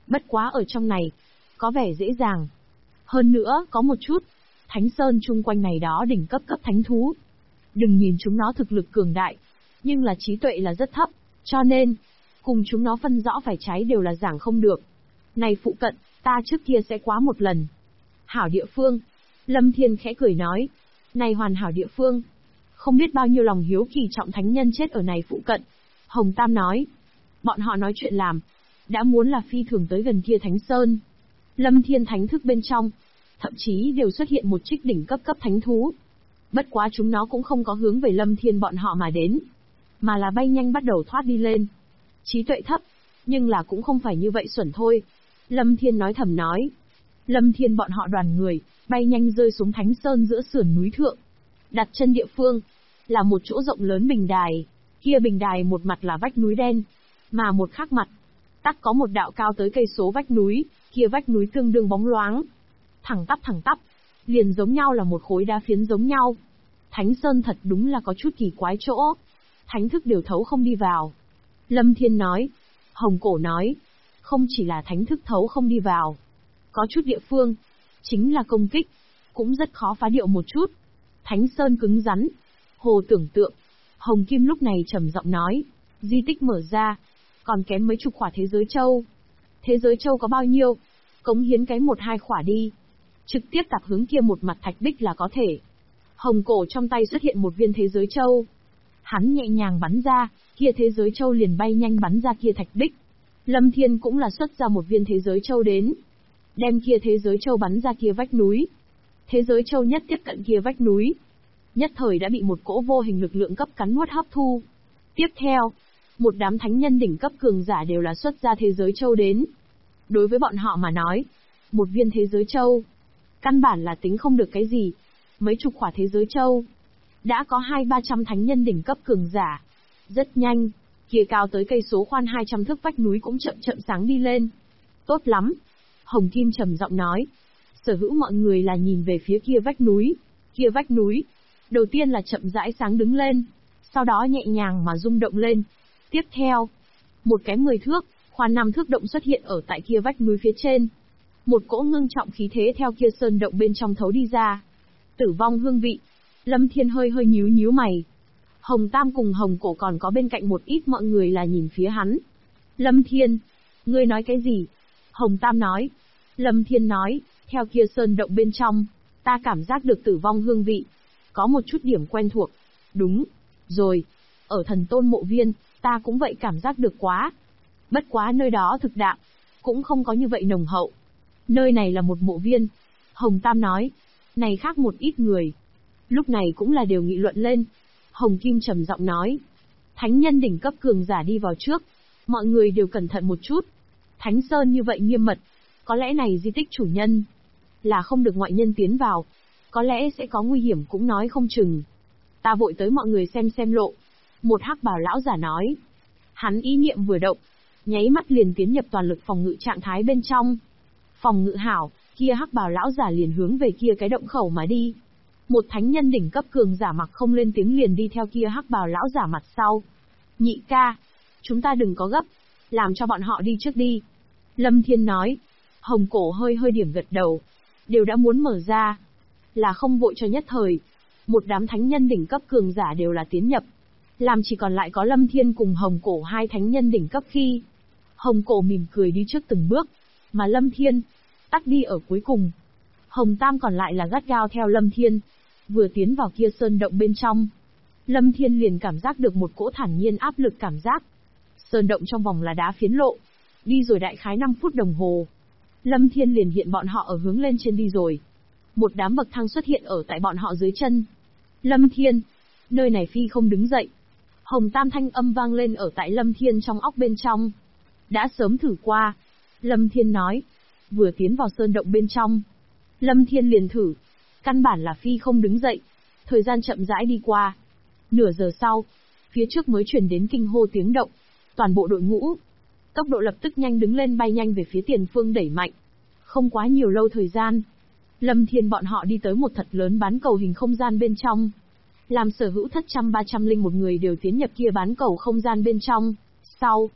Bất quá ở trong này, có vẻ dễ dàng. Hơn nữa, có một chút, Thánh Sơn chung quanh này đó đỉnh cấp thánh thú. Đừng nhìn chúng nó thực lực cường đại, nhưng là trí tuệ là rất thấp, cho nên, cùng chúng nó phân rõ phải trái đều là giảng không được. Này phụ cận, ta trước kia sẽ quá một lần. Hảo địa phương. Lâm Thiên khẽ cười nói. Này hoàn hảo địa phương. Không biết bao nhiêu lòng hiếu kỳ trọng thánh nhân chết ở này phụ cận. Hồng Tam nói. Bọn họ nói chuyện làm. Đã muốn là phi thường tới gần kia Thánh Sơn. Lâm Thiên thánh thức bên trong. Thậm chí đều xuất hiện một trích đỉnh cấp thánh thú. Bất quá chúng nó cũng không có hướng về Lâm Thiên bọn họ mà đến. Mà là bay nhanh bắt đầu thoát đi lên. Trí tuệ thấp. Nhưng là cũng không phải như vậy xuẩn thôi. Lâm Thiên nói thầm nói. Lâm Thiên bọn họ đoàn người, bay nhanh rơi xuống Thánh Sơn giữa sườn núi thượng. Đặt chân địa phương, là một chỗ rộng lớn bình đài. Kia bình đài một mặt là vách núi đen, mà một khác mặt, tắc có một đạo cao tới cây số vách núi, kia vách núi tương đương bóng loáng. Thẳng tắp, liền giống nhau là một khối đá phiến giống nhau. Thánh Sơn thật đúng là có chút kỳ quái chỗ. Thánh thức đều thấu không đi vào. Lâm Thiên nói. Hồng Cổ nói. Không chỉ là thánh thức thấu không đi vào. Có chút địa phương, chính là công kích, cũng rất khó phá điệu một chút. Thánh Sơn cứng rắn. Hồ tưởng tượng. Hồng Kim lúc này trầm giọng nói. Di tích mở ra. Còn kém mấy chục khỏa thế giới châu. Thế giới châu có bao nhiêu? Cống hiến cái 1-2 khỏa đi. Trực tiếp tạp hướng kia một mặt thạch bích là có thể. Hồng Cổ trong tay xuất hiện một viên thế giới châu. Hắn nhẹ nhàng bắn ra, kia thế giới châu liền bay nhanh bắn ra kia thạch bích. Lâm Thiên cũng là xuất ra một viên thế giới châu đến. Đem kia thế giới châu bắn ra kia vách núi. Thế giới châu nhất tiếp cận kia vách núi. Nhất thời đã bị một cỗ vô hình lực lượng cấp cắn nuốt hấp thu. Tiếp theo, một đám thánh nhân đỉnh cấp cường giả đều là xuất ra thế giới châu đến. Đối với bọn họ mà nói, một viên thế giới châu, căn bản là tính không được cái gì. Mấy chục khỏa thế giới châu, đã có 200-300 thánh nhân đỉnh cấp cường giả. Rất nhanh, kia cao tới cây số khoan 200 thước vách núi cũng chậm sáng đi lên. Tốt lắm. Hồng Kim trầm giọng nói. Sở hữu mọi người là nhìn về phía kia vách núi. Kia vách núi, đầu tiên là chậm rãi sáng đứng lên, sau đó nhẹ nhàng mà rung động lên. Tiếp theo, một cái 10 thước, khoan 5 thước động xuất hiện ở tại kia vách núi phía trên. Một cỗ ngưng trọng khí thế theo kia sơn động bên trong thấu đi ra. Tử vong hương vị. Lâm Thiên hơi nhíu mày. Hồng Tam cùng Hồng Cổ còn có bên cạnh một ít mọi người là nhìn phía hắn. Lâm Thiên, ngươi nói cái gì? Hồng Tam nói. Lâm Thiên nói, theo kia sơn động bên trong, ta cảm giác được tử vong hương vị. Có một chút điểm quen thuộc. Đúng rồi, ở Thần Tôn mộ viên, ta cũng vậy cảm giác được quá. Bất quá nơi đó thực đạm, cũng không có như vậy nồng hậu. Nơi này là một mộ viên. Hồng Tam nói. Này khác một ít người. Lúc này cũng là đều nghị luận lên. Hồng Kim trầm giọng nói. Thánh nhân đỉnh cấp cường giả đi vào trước. Mọi người đều cẩn thận một chút. Thánh Sơn như vậy nghiêm mật. Có lẽ này di tích chủ nhân là không được ngoại nhân tiến vào. Có lẽ sẽ có nguy hiểm cũng nói không chừng. Ta vội tới mọi người xem lộ. Một hắc bào lão giả nói. Hắn ý niệm vừa động, nháy mắt liền tiến nhập toàn lực phòng ngự trạng thái bên trong. Phòng ngự hảo, kia hắc bào lão giả liền hướng về kia cái động khẩu mà đi. Một thánh nhân đỉnh cấp cường giả mặc không lên tiếng liền đi theo kia hắc bào lão giả mặt sau. Nhị ca, chúng ta đừng có gấp, làm cho bọn họ đi trước đi. Lâm Thiên nói. Hồng Cổ hơi điểm gật đầu. Đều đã muốn mở ra, là không vội cho nhất thời. Một đám thánh nhân đỉnh cấp cường giả đều là tiến nhập. Làm chỉ còn lại có Lâm Thiên cùng Hồng Cổ hai thánh nhân đỉnh cấp khi. Hồng Cổ mỉm cười đi trước từng bước, mà Lâm Thiên tắt đi ở cuối cùng. Hồng Tam còn lại là gắt gao theo Lâm Thiên. Vừa tiến vào kia sơn động bên trong, Lâm Thiên liền cảm giác được một cỗ thản nhiên áp lực cảm giác. Sơn động trong vòng là đá phiến lộ. Đi rồi đại khái 5 phút đồng hồ, Lâm Thiên liền hiện bọn họ ở hướng lên trên đi rồi. Một đám bậc thang xuất hiện ở tại bọn họ dưới chân. Lâm Thiên, nơi này phi không đứng dậy. Hồng Tam thanh âm vang lên ở tại Lâm Thiên trong óc bên trong. Đã sớm thử qua. Lâm Thiên nói. Vừa tiến vào sơn động bên trong, Lâm Thiên liền thử. Căn bản là phi không đứng dậy. Thời gian chậm rãi đi qua. Nửa giờ sau, phía trước mới truyền đến kinh hô tiếng động. Toàn bộ đội ngũ, tốc độ lập tức nhanh đứng lên bay nhanh về phía tiền phương đẩy mạnh. Không quá nhiều lâu thời gian, Lâm Thiên bọn họ đi tới một thật lớn bán cầu hình không gian bên trong. Làm sở hữu thất trăm 301 người đều tiến nhập kia bán cầu không gian bên trong. Sau,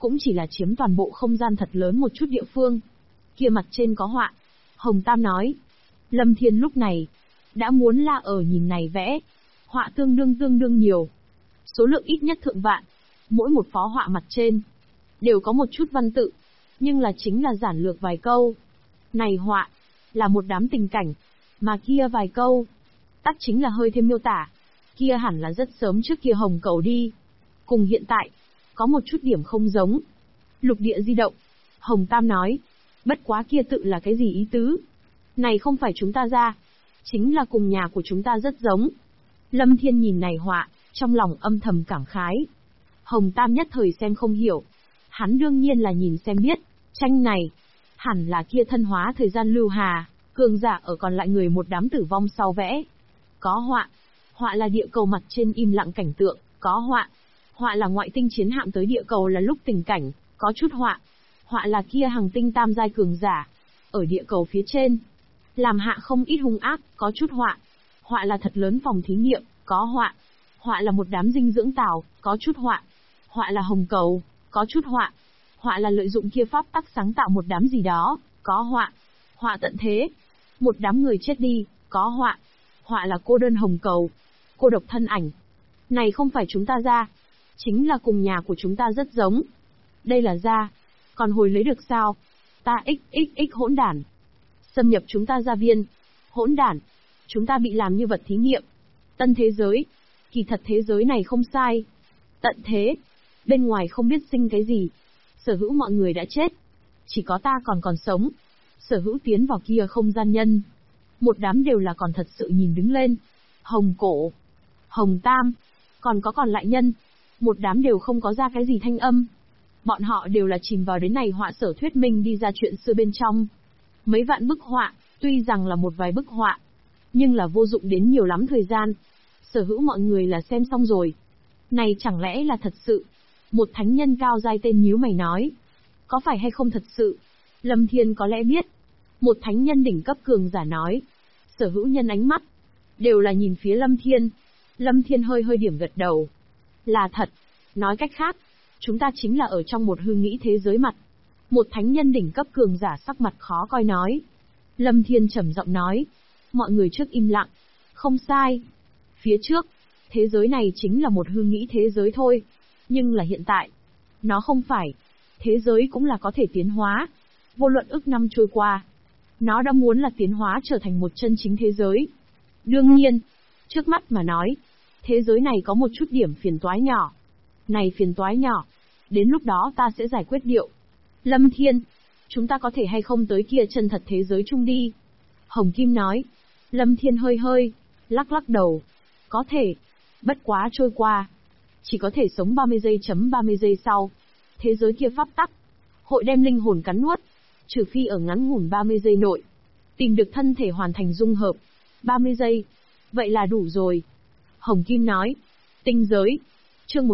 cũng chỉ là chiếm toàn bộ không gian thật lớn một chút địa phương. Kia mặt trên có họa. Hồng Tam nói. Lâm Thiên lúc này, đã muốn la ở nhìn này vẽ. Họa tương đương nhiều. Số lượng ít nhất thượng vạn. Mỗi một phó họa mặt trên, đều có một chút văn tự. Nhưng là chính là giản lược vài câu. Này họa, là một đám tình cảnh. Mà kia vài câu, tắc chính là hơi thêm miêu tả. Kia hẳn là rất sớm trước kia hồng cầu đi. Cùng hiện tại, có một chút điểm không giống. Lục địa di động. Hồng Tam nói. Bất quá kia tự là cái gì ý tứ? Này không phải chúng ta ra. Chính là cùng nhà của chúng ta rất giống. Lâm Thiên nhìn này họa, trong lòng âm thầm cảm khái. Hồng Tam nhất thời xem không hiểu. Hắn đương nhiên là nhìn xem biết. Tranh này, hẳn là kia thân hóa thời gian lưu hà, cường giả ở còn lại người một đám tử vong sau vẽ. Có họa. Họa là địa cầu mặt trên im lặng cảnh tượng. Có họa. Họa là ngoại tinh chiến hạm tới địa cầu là lúc tình cảnh. Có chút họa. Họa là kia hàng tinh tam giai cường giả. Ở địa cầu phía trên. Làm hạ không ít hung ác. Có chút họa. Họa là thật lớn phòng thí nghiệm. Có họa. Họa là một đám dinh dưỡng tảo. Có chút họa. Họa là hồng cầu. Có chút họa. Họa là lợi dụng kia pháp tắc sáng tạo một đám gì đó. Có họa. Họa tận thế. Một đám người chết đi. Có họa. Họa là cô đơn hồng cầu. Cô độc thân ảnh. Này không phải chúng ta ra. Chính là cùng nhà của chúng ta rất giống. Đây là ra. Còn hồi lấy được sao? Ta xxx hỗn đản. Xâm nhập chúng ta gia viên. Hỗn đản. Chúng ta bị làm như vật thí nghiệm. Tân thế giới. Kỳ thật thế giới này không sai. Tận thế. Bên ngoài không biết sinh cái gì. Sở hữu mọi người đã chết. Chỉ có ta còn sống. Sở hữu tiến vào kia không gian nhân. Một đám đều là còn thật sự nhìn đứng lên. Hồng cổ. Hồng Tam. Còn lại nhân. Một đám đều không có ra cái gì thanh âm. Bọn họ đều là chìm vào đến này họa sở thuyết minh đi ra chuyện xưa bên trong. Mấy vạn bức họa, tuy rằng là một vài bức họa, nhưng là vô dụng đến nhiều lắm thời gian. Sở hữu mọi người là xem xong rồi. Này chẳng lẽ là thật sự? Một thánh nhân cao giai tên nhíu mày nói. Có phải hay không thật sự? Lâm Thiên có lẽ biết. Một thánh nhân đỉnh cấp cường giả nói. Sở hữu nhân ánh mắt, đều là nhìn phía Lâm Thiên. Lâm Thiên hơi điểm gật đầu. Là thật. Nói cách khác, chúng ta chính là ở trong một hư nghĩ thế giới mặt. Một thánh nhân đỉnh cấp cường giả sắc mặt khó coi nói. Lâm Thiên trầm giọng nói. Mọi người trước im lặng. Không sai. Phía trước, thế giới này chính là một hư nghĩ thế giới thôi. Nhưng là hiện tại, nó không phải. Thế giới cũng là có thể tiến hóa. Vô luận ức năm trôi qua, nó đã muốn là tiến hóa trở thành một chân chính thế giới. Đương nhiên, trước mắt mà nói, thế giới này có một chút điểm phiền toái nhỏ. Này phiền toái nhỏ, đến lúc đó ta sẽ giải quyết điệu. Lâm Thiên, chúng ta có thể hay không tới kia chân thật thế giới chung đi? Hồng Kim nói. Lâm Thiên hơi, lắc đầu. Có thể, bất quá trôi qua. Chỉ có thể sống 30 giây sau. Thế giới kia pháp tắc, hội đem linh hồn cắn nuốt. Trừ phi ở ngắn ngủn 30 giây nội, tìm được thân thể hoàn thành dung hợp. 30 giây, vậy là đủ rồi. Hồng Kim nói. Tinh giới. Chương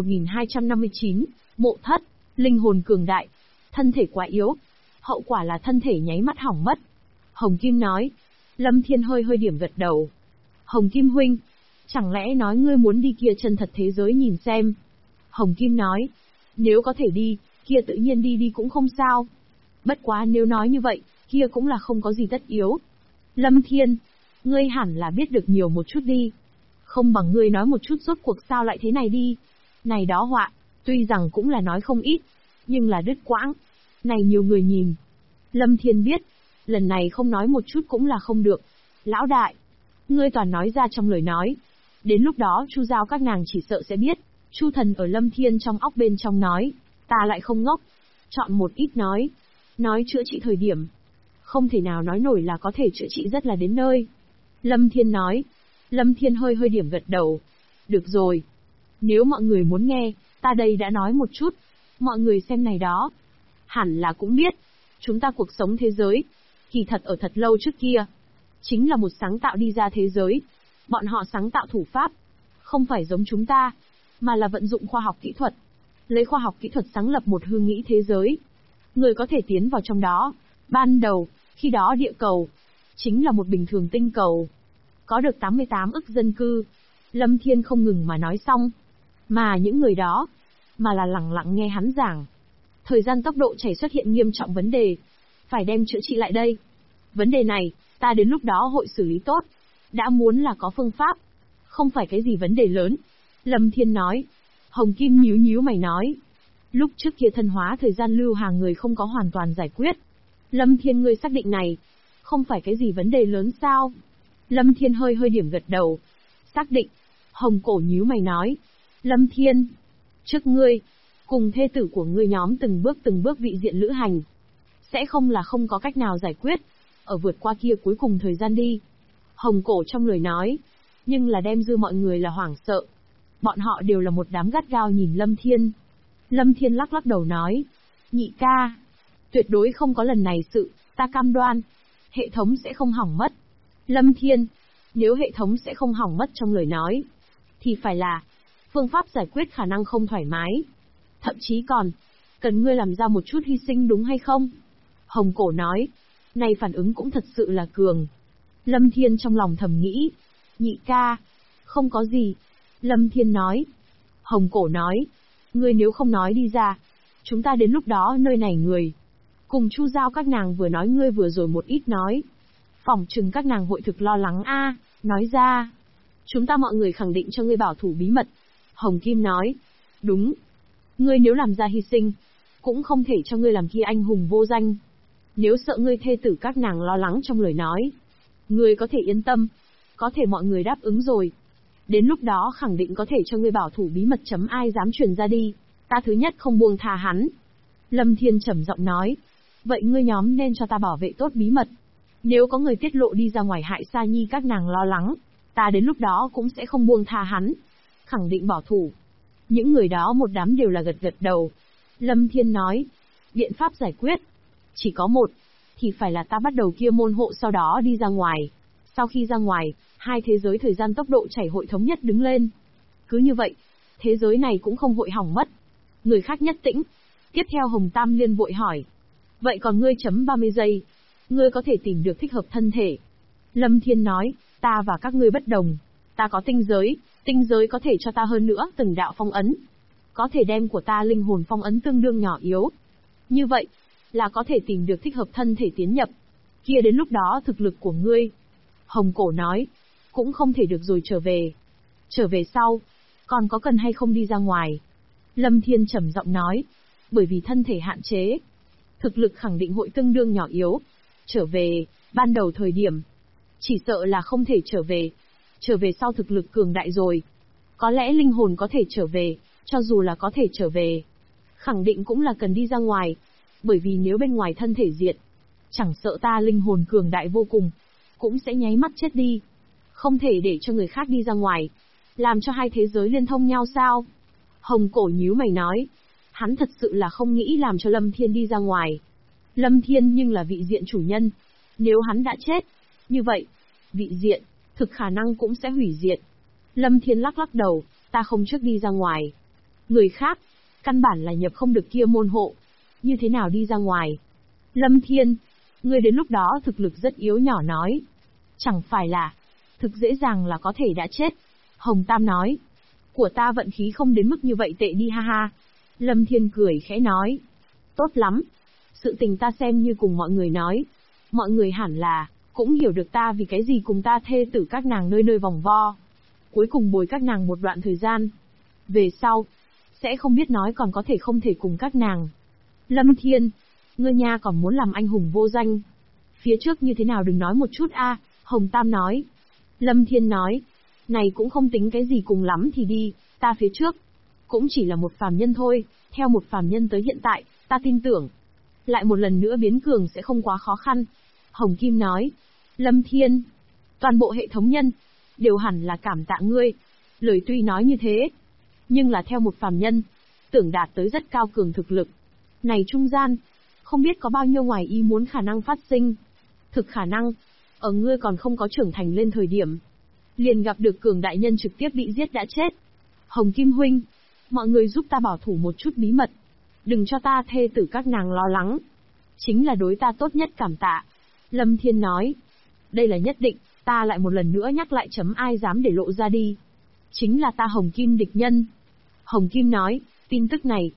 1259, Mộ Thất, linh hồn cường đại. Thân thể quá yếu. Hậu quả là thân thể nháy mắt hỏng mất. Hồng Kim nói. Lâm Thiên hơi điểm gật đầu. Hồng Kim huynh, chẳng lẽ nói ngươi muốn đi kia chân thật thế giới nhìn xem? Hồng Kim nói. Nếu có thể đi, kia tự nhiên đi cũng không sao. Bất quá nếu nói như vậy, kia cũng là không có gì tất yếu. Lâm Thiên, ngươi hẳn là biết được nhiều một chút đi. Không bằng ngươi nói một chút rốt cuộc sao lại thế này đi. Này đó họa, tuy rằng cũng là nói không ít, nhưng là đứt quãng. Này nhiều người nhìn. Lâm Thiên biết, lần này không nói một chút cũng là không được. Lão đại, ngươi toàn nói ra trong lời nói. Đến lúc đó Chu Giao các nàng chỉ sợ sẽ biết. Chu Thần ở Lâm Thiên trong óc bên trong nói. Ta lại không ngốc. Chọn một ít nói. Nói chữa trị thời điểm. Không thể nào nói nổi là có thể chữa trị rất là đến nơi. Lâm Thiên nói. Lâm Thiên hơi điểm gật đầu. Được rồi. Nếu mọi người muốn nghe, ta đây đã nói một chút. Mọi người xem này đó. Hẳn là cũng biết. Chúng ta cuộc sống thế giới. Kỳ thật ở thật lâu trước kia. Chính là một sáng tạo đi ra thế giới. Bọn họ sáng tạo thủ pháp. Không phải giống chúng ta. Mà là vận dụng khoa học kỹ thuật. Lấy khoa học kỹ thuật sáng lập một hư nghĩ thế giới. Người có thể tiến vào trong đó. Ban đầu, khi đó địa cầu, chính là một bình thường tinh cầu. Có được 88 ức dân cư. Lâm Thiên không ngừng mà nói xong. Mà những người đó, mà là lặng lặng nghe hắn giảng. Thời gian tốc độ chảy xuất hiện nghiêm trọng vấn đề. Phải đem chữa trị lại đây. Vấn đề này, ta đến lúc đó hội xử lý tốt. Đã muốn là có phương pháp. Không phải cái gì vấn đề lớn. Lâm Thiên nói. Hồng Kim nhíu nhíu mày nói. Lúc trước kia thân hóa thời gian lưu hàng người không có hoàn toàn giải quyết. Lâm Thiên ngươi xác định này. Không phải cái gì vấn đề lớn sao? Lâm Thiên hơi hơi điểm gật đầu. Xác định. Hồng Cổ nhíu mày nói. Lâm Thiên. Trước ngươi. Cùng thê tử của ngươi nhóm từng bước vị diện lữ hành. Sẽ không là không có cách nào giải quyết. Ở vượt qua kia cuối cùng thời gian đi. Hồng Cổ trong lời nói. Nhưng là đem dư mọi người là hoảng sợ. Bọn họ đều là một đám gắt gao nhìn Lâm Thiên. Lâm Thiên lắc lắc đầu nói. Nhị ca. Tuyệt đối không có lần này sự, ta cam đoan. Hệ thống sẽ không hỏng mất. Lâm Thiên. Nếu hệ thống sẽ không hỏng mất trong lời nói. Thì phải là. Phương pháp giải quyết khả năng không thoải mái. Thậm chí còn. Cần ngươi làm ra một chút hy sinh đúng hay không? Hồng Cổ nói. Này phản ứng cũng thật sự là cường. Lâm Thiên trong lòng thầm nghĩ. Nhị ca. Không có gì. Lâm Thiên nói. Hồng Cổ nói. Ngươi nếu không nói đi ra. Chúng ta đến lúc đó nơi này người. Cùng Chu Giao các nàng vừa nói ngươi vừa rồi một ít nói. Phỏng chừng các nàng hội thực lo lắng a. Nói ra. Chúng ta mọi người khẳng định cho ngươi bảo thủ bí mật. Hồng Kim nói. Đúng. Ngươi nếu làm ra hy sinh. Cũng không thể cho ngươi làm kia anh hùng vô danh. Nếu sợ ngươi thê tử các nàng lo lắng trong lời nói. Ngươi có thể yên tâm. Có thể mọi người đáp ứng rồi. Đến lúc đó khẳng định có thể cho ngươi bảo thủ bí mật chấm ai dám truyền ra đi. Ta thứ nhất không buông tha hắn. Lâm Thiên trầm giọng nói. Vậy ngươi nhóm nên cho ta bảo vệ tốt bí mật. Nếu có người tiết lộ đi ra ngoài hại Sa Nhi các nàng lo lắng. Ta đến lúc đó cũng sẽ không buông tha hắn. Khẳng định bảo thủ. Những người đó một đám đều là gật gật đầu. Lâm Thiên nói. Biện pháp giải quyết. Chỉ có một. Thì phải là ta bắt đầu kia môn hộ sau đó đi ra ngoài. Sau khi ra ngoài, hai thế giới thời gian tốc độ chảy hội thống nhất đứng lên. Cứ như vậy, thế giới này cũng không hội hỏng mất. Người khác nhất tĩnh. Tiếp theo Hồng Tam Liên vội hỏi. Vậy còn ngươi chấm 30 giây. Ngươi có thể tìm được thích hợp thân thể. Lâm Thiên nói, ta và các ngươi bất đồng. Ta có tinh giới có thể cho ta hơn nữa từng đạo phong ấn. Có thể đem của ta linh hồn phong ấn tương đương nhỏ yếu. Như vậy, là có thể tìm được thích hợp thân thể tiến nhập. Kia đến lúc đó thực lực của ngươi. Hồng Cổ nói, cũng không thể được rồi trở về. Trở về sau, còn có cần hay không đi ra ngoài? Lâm Thiên trầm giọng nói, bởi vì thân thể hạn chế. Thực lực khẳng định hội tương đương nhỏ yếu. Trở về, ban đầu thời điểm. Chỉ sợ là không thể trở về. Trở về sau thực lực cường đại rồi. Có lẽ linh hồn có thể trở về, cho dù là có thể trở về. Khẳng định cũng là cần đi ra ngoài. Bởi vì nếu bên ngoài thân thể diệt, chẳng sợ ta linh hồn cường đại vô cùng, cũng sẽ nháy mắt chết đi. Không thể để cho người khác đi ra ngoài. Làm cho hai thế giới liên thông nhau sao? Hồng Cổ nhíu mày nói. Hắn thật sự là không nghĩ làm cho Lâm Thiên đi ra ngoài. Lâm Thiên nhưng là vị diện chủ nhân. Nếu hắn đã chết, như vậy, vị diện, thực khả năng cũng sẽ hủy diệt. Lâm Thiên lắc lắc đầu, ta không trước đi ra ngoài. Người khác, căn bản là nhập không được kia môn hộ. Như thế nào đi ra ngoài? Lâm Thiên, ngươi đến lúc đó thực lực rất yếu nhỏ nói. Chẳng phải là, thực dễ dàng là có thể đã chết. Hồng Tam nói, của ta vận khí không đến mức như vậy tệ đi ha ha. Lâm Thiên cười khẽ nói, tốt lắm. Sự tình ta xem như cùng mọi người nói. Mọi người hẳn là, cũng hiểu được ta vì cái gì cùng ta thê tử các nàng nơi nơi vòng vo. Cuối cùng bồi các nàng một đoạn thời gian. Về sau, sẽ không biết nói còn có thể không thể cùng các nàng. Lâm Thiên, ngươi nha còn muốn làm anh hùng vô danh. Phía trước như thế nào đừng nói một chút a. Hồng Tam nói. Lâm Thiên nói, này cũng không tính cái gì cùng lắm thì đi, ta phía trước. Cũng chỉ là một phàm nhân thôi, theo một phàm nhân tới hiện tại, ta tin tưởng. Lại một lần nữa biến cường sẽ không quá khó khăn. Hồng Kim nói, Lâm Thiên, toàn bộ hệ thống nhân, đều hẳn là cảm tạ ngươi. Lời tuy nói như thế, nhưng là theo một phàm nhân, tưởng đạt tới rất cao cường thực lực. Này trung gian, không biết có bao nhiêu ngoài ý muốn khả năng phát sinh. Thực khả năng, ở ngươi còn không có trưởng thành lên thời điểm. Liền gặp được cường đại nhân trực tiếp bị giết đã chết. Hồng Kim huynh, mọi người giúp ta bảo thủ một chút bí mật. Đừng cho ta thê tử các nàng lo lắng. Chính là đối ta tốt nhất cảm tạ. Lâm Thiên nói, đây là nhất định, ta lại một lần nữa nhắc lại chấm ai dám để lộ ra đi. Chính là ta Hồng Kim địch nhân. Hồng Kim nói, tin tức này,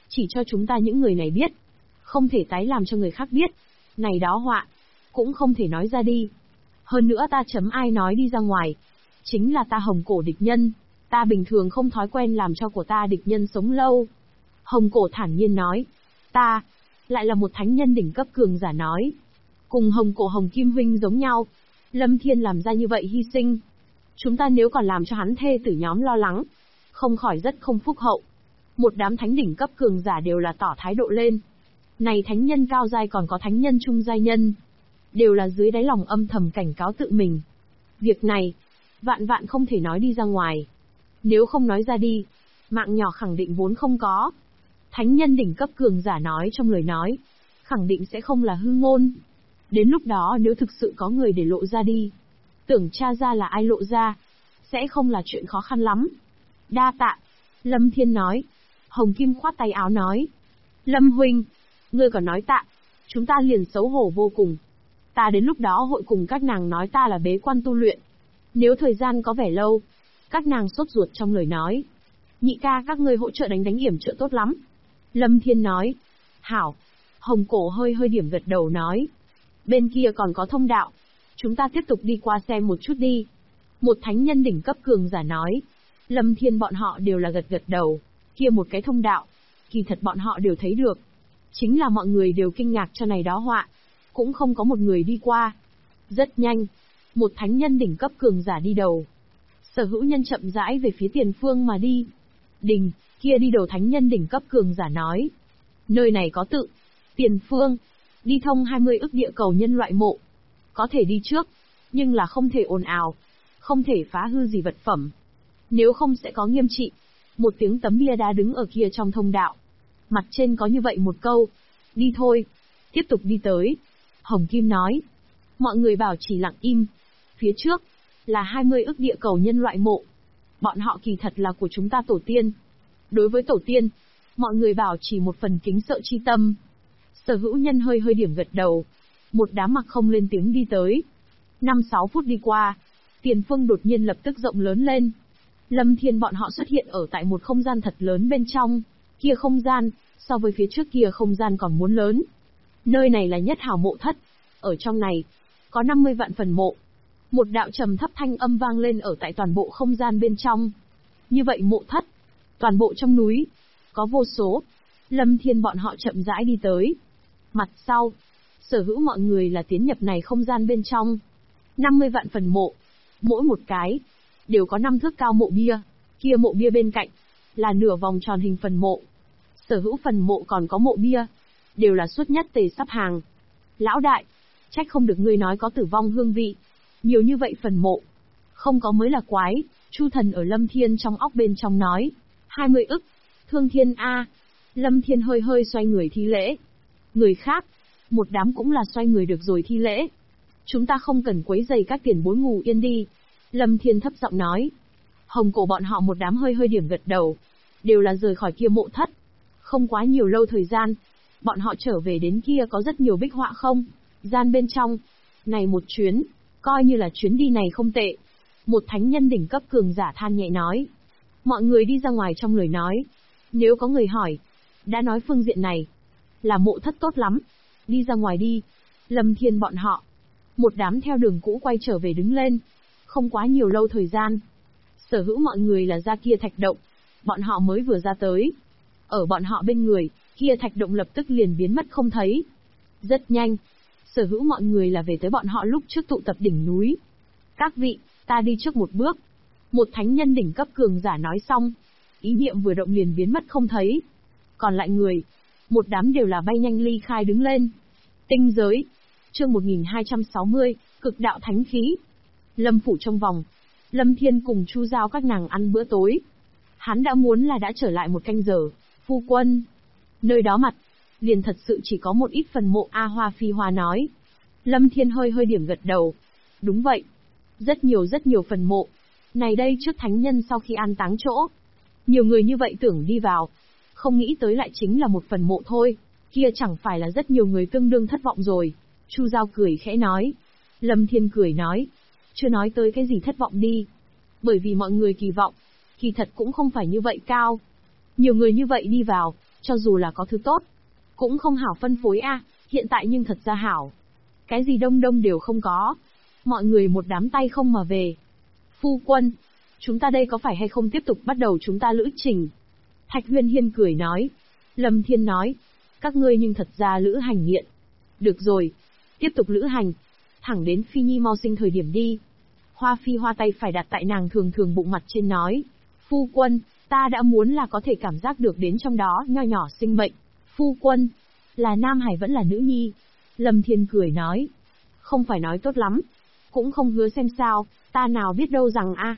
Chỉ cho chúng ta những người này biết. Không thể tái làm cho người khác biết. Này đó họa. Cũng không thể nói ra đi. Hơn nữa ta chấm ai nói đi ra ngoài. Chính là ta Hồng Cổ địch nhân. Ta bình thường không thói quen làm cho của ta địch nhân sống lâu. Hồng Cổ thản nhiên nói. Ta, lại là một thánh nhân đỉnh cấp cường giả nói. Cùng Hồng Cổ Hồng Kim Huynh giống nhau. Lâm Thiên làm ra như vậy hy sinh. Chúng ta nếu còn làm cho hắn thê tử nhóm lo lắng. Không khỏi rất không phúc hậu. Một đám thánh đỉnh cấp cường giả đều là tỏ thái độ lên. Này thánh nhân cao giai còn có thánh nhân trung giai nhân. Đều là dưới đáy lòng âm thầm cảnh cáo tự mình. Việc này, vạn vạn không thể nói đi ra ngoài. Nếu không nói ra đi, mạng nhỏ khẳng định vốn không có. Thánh nhân đỉnh cấp cường giả nói trong lời nói, khẳng định sẽ không là hư ngôn. Đến lúc đó nếu thực sự có người để lộ ra đi, tưởng tra ra là ai lộ ra, sẽ không là chuyện khó khăn lắm. Đa tạ. Lâm Thiên nói. Hồng Kim khoát tay áo nói. Lâm huynh, ngươi còn nói tạ, chúng ta liền xấu hổ vô cùng. Ta đến lúc đó hội cùng các nàng nói ta là bế quan tu luyện. Nếu thời gian có vẻ lâu, các nàng sốt ruột trong lời nói. Nhị ca các ngươi hỗ trợ đánh yểm trợ tốt lắm. Lâm Thiên nói. Hảo. Hồng Cổ hơi hơi điểm gật đầu nói. Bên kia còn có thông đạo. Chúng ta tiếp tục đi qua xem một chút đi. Một thánh nhân đỉnh cấp cường giả nói. Lâm Thiên bọn họ đều là gật đầu. Kia một cái thông đạo. Kỳ thật bọn họ đều thấy được. Chính là mọi người đều kinh ngạc cho này đó họa. Cũng không có một người đi qua. Rất nhanh. Một thánh nhân đỉnh cấp cường giả đi đầu. Sở Hữu Nhân chậm rãi về phía tiền phương mà đi. Đình, kia đi đầu thánh nhân đỉnh cấp cường giả nói. Nơi này có tự. Tiền phương. Đi thông 20 ức địa cầu nhân loại mộ. Có thể đi trước. Nhưng là không thể ồn ào. Không thể phá hư gì vật phẩm. Nếu không sẽ có nghiêm trị. Một tiếng tấm bia đá đứng ở kia trong thông đạo. Mặt trên có như vậy một câu. Đi thôi. Tiếp tục đi tới. Hồng Kim nói. Mọi người bảo chỉ lặng im. Phía trước, là 20 ức địa cầu nhân loại mộ. Bọn họ kỳ thật là của chúng ta tổ tiên. Đối với tổ tiên, mọi người bảo chỉ một phần kính sợ chi tâm. Sở Hữu Nhân hơi hơi điểm gật đầu. Một đám mặc không lên tiếng đi tới. 5-6 phút đi qua, tiền phương đột nhiên lập tức rộng lớn lên. Lâm Thiên bọn họ xuất hiện ở tại một không gian thật lớn bên trong. Kia không gian, so với phía trước kia không gian còn muốn lớn. Nơi này là nhất hào mộ thất. Ở trong này, có 50 vạn phần mộ. Một đạo trầm thấp thanh âm vang lên ở tại toàn bộ không gian bên trong. Như vậy mộ thất, toàn bộ trong núi, có vô số. Lâm Thiên bọn họ chậm rãi đi tới. Mặt sau, Sở Hữu mọi người là tiến nhập này không gian bên trong. 50 vạn phần mộ, mỗi một cái, đều có 5 thước cao mộ bia. Kia mộ bia bên cạnh, là nửa vòng tròn hình phần mộ. Sở Hữu phần mộ còn có mộ bia, đều là suốt nhất tề sắp hàng. Lão đại, trách không được ngươi nói có tử vong hương vị. Nhiều như vậy phần mộ. Không có mới là quái. Chu Thần ở Lâm Thiên trong óc bên trong nói. 20 ức. Thương Thiên A. Lâm Thiên hơi hơi xoay người thi lễ. Người khác. Một đám cũng là xoay người được rồi thi lễ. Chúng ta không cần quấy rầy các tiền bối ngủ yên đi. Lâm Thiên thấp giọng nói. Hồng Cổ bọn họ một đám hơi hơi điểm gật đầu. Đều là rời khỏi kia mộ thất. Không quá nhiều lâu thời gian. Bọn họ trở về đến kia có rất nhiều bích họa không. Gian bên trong. Này một chuyến. Coi như là chuyến đi này không tệ. Một thánh nhân đỉnh cấp cường giả than nhẹ nói. Mọi người đi ra ngoài trong lời nói. Nếu có người hỏi. Đã nói phương diện này. Là mộ thất tốt lắm. Đi ra ngoài đi. Lâm Thiên bọn họ. Một đám theo đường cũ quay trở về đứng lên. Không quá nhiều lâu thời gian. Sở Hữu mọi người là ra kia thạch động. Bọn họ mới vừa ra tới. Ở bọn họ bên người, kia thạch động lập tức liền biến mất không thấy. Rất nhanh. Sở Hữu mọi người là về tới bọn họ lúc trước tụ tập đỉnh núi. Các vị, ta đi trước một bước. Một thánh nhân đỉnh cấp cường giả nói xong. Ý niệm vừa động liền biến mất không thấy. Còn lại người, một đám đều là bay nhanh ly khai đứng lên. Tinh giới. Chương 1260, cực đạo thánh khí. Lâm phủ trong vòng. Lâm Thiên cùng Chu Giao các nàng ăn bữa tối. Hắn đã muốn là đã trở lại một canh giờ. Phu quân. Nơi đó mặt. Liền thật sự chỉ có một ít phần mộ. A Hoa Phi Hoa nói. Lâm Thiên hơi hơi điểm gật đầu. Đúng vậy. Rất nhiều phần mộ. Này đây trước thánh nhân sau khi an táng chỗ. Nhiều người như vậy tưởng đi vào. Không nghĩ tới lại chính là một phần mộ thôi. Kia chẳng phải là rất nhiều người tương đương thất vọng rồi. Chu Giao cười khẽ nói. Lâm Thiên cười nói. Chưa nói tới cái gì thất vọng đi. Bởi vì mọi người kỳ vọng. Kỳ thật cũng không phải như vậy cao. Nhiều người như vậy đi vào. Cho dù là có thứ tốt, cũng không hảo phân phối a, hiện tại nhưng thật ra hảo. Cái gì đông đông đều không có. Mọi người một đám tay không mà về. Phu quân, chúng ta đây có phải hay không tiếp tục bắt đầu chúng ta lữ trình? Thạch Huyên Hiên cười nói. Lâm Thiên nói, các ngươi nhưng thật ra lữ hành nghiện. Được rồi, tiếp tục lữ hành, thẳng đến Phi Nhi mau sinh thời điểm đi. Hoa Phi Hoa tay phải đặt tại nàng thường thường bụng mặt trên nói. Phu quân, ta đã muốn là có thể cảm giác được đến trong đó nho nhỏ sinh mệnh. Phu quân, là nam hải vẫn là nữ nhi? Lâm Thiên cười nói. Không phải nói tốt lắm, cũng không hứa xem sao, ta nào biết đâu rằng a.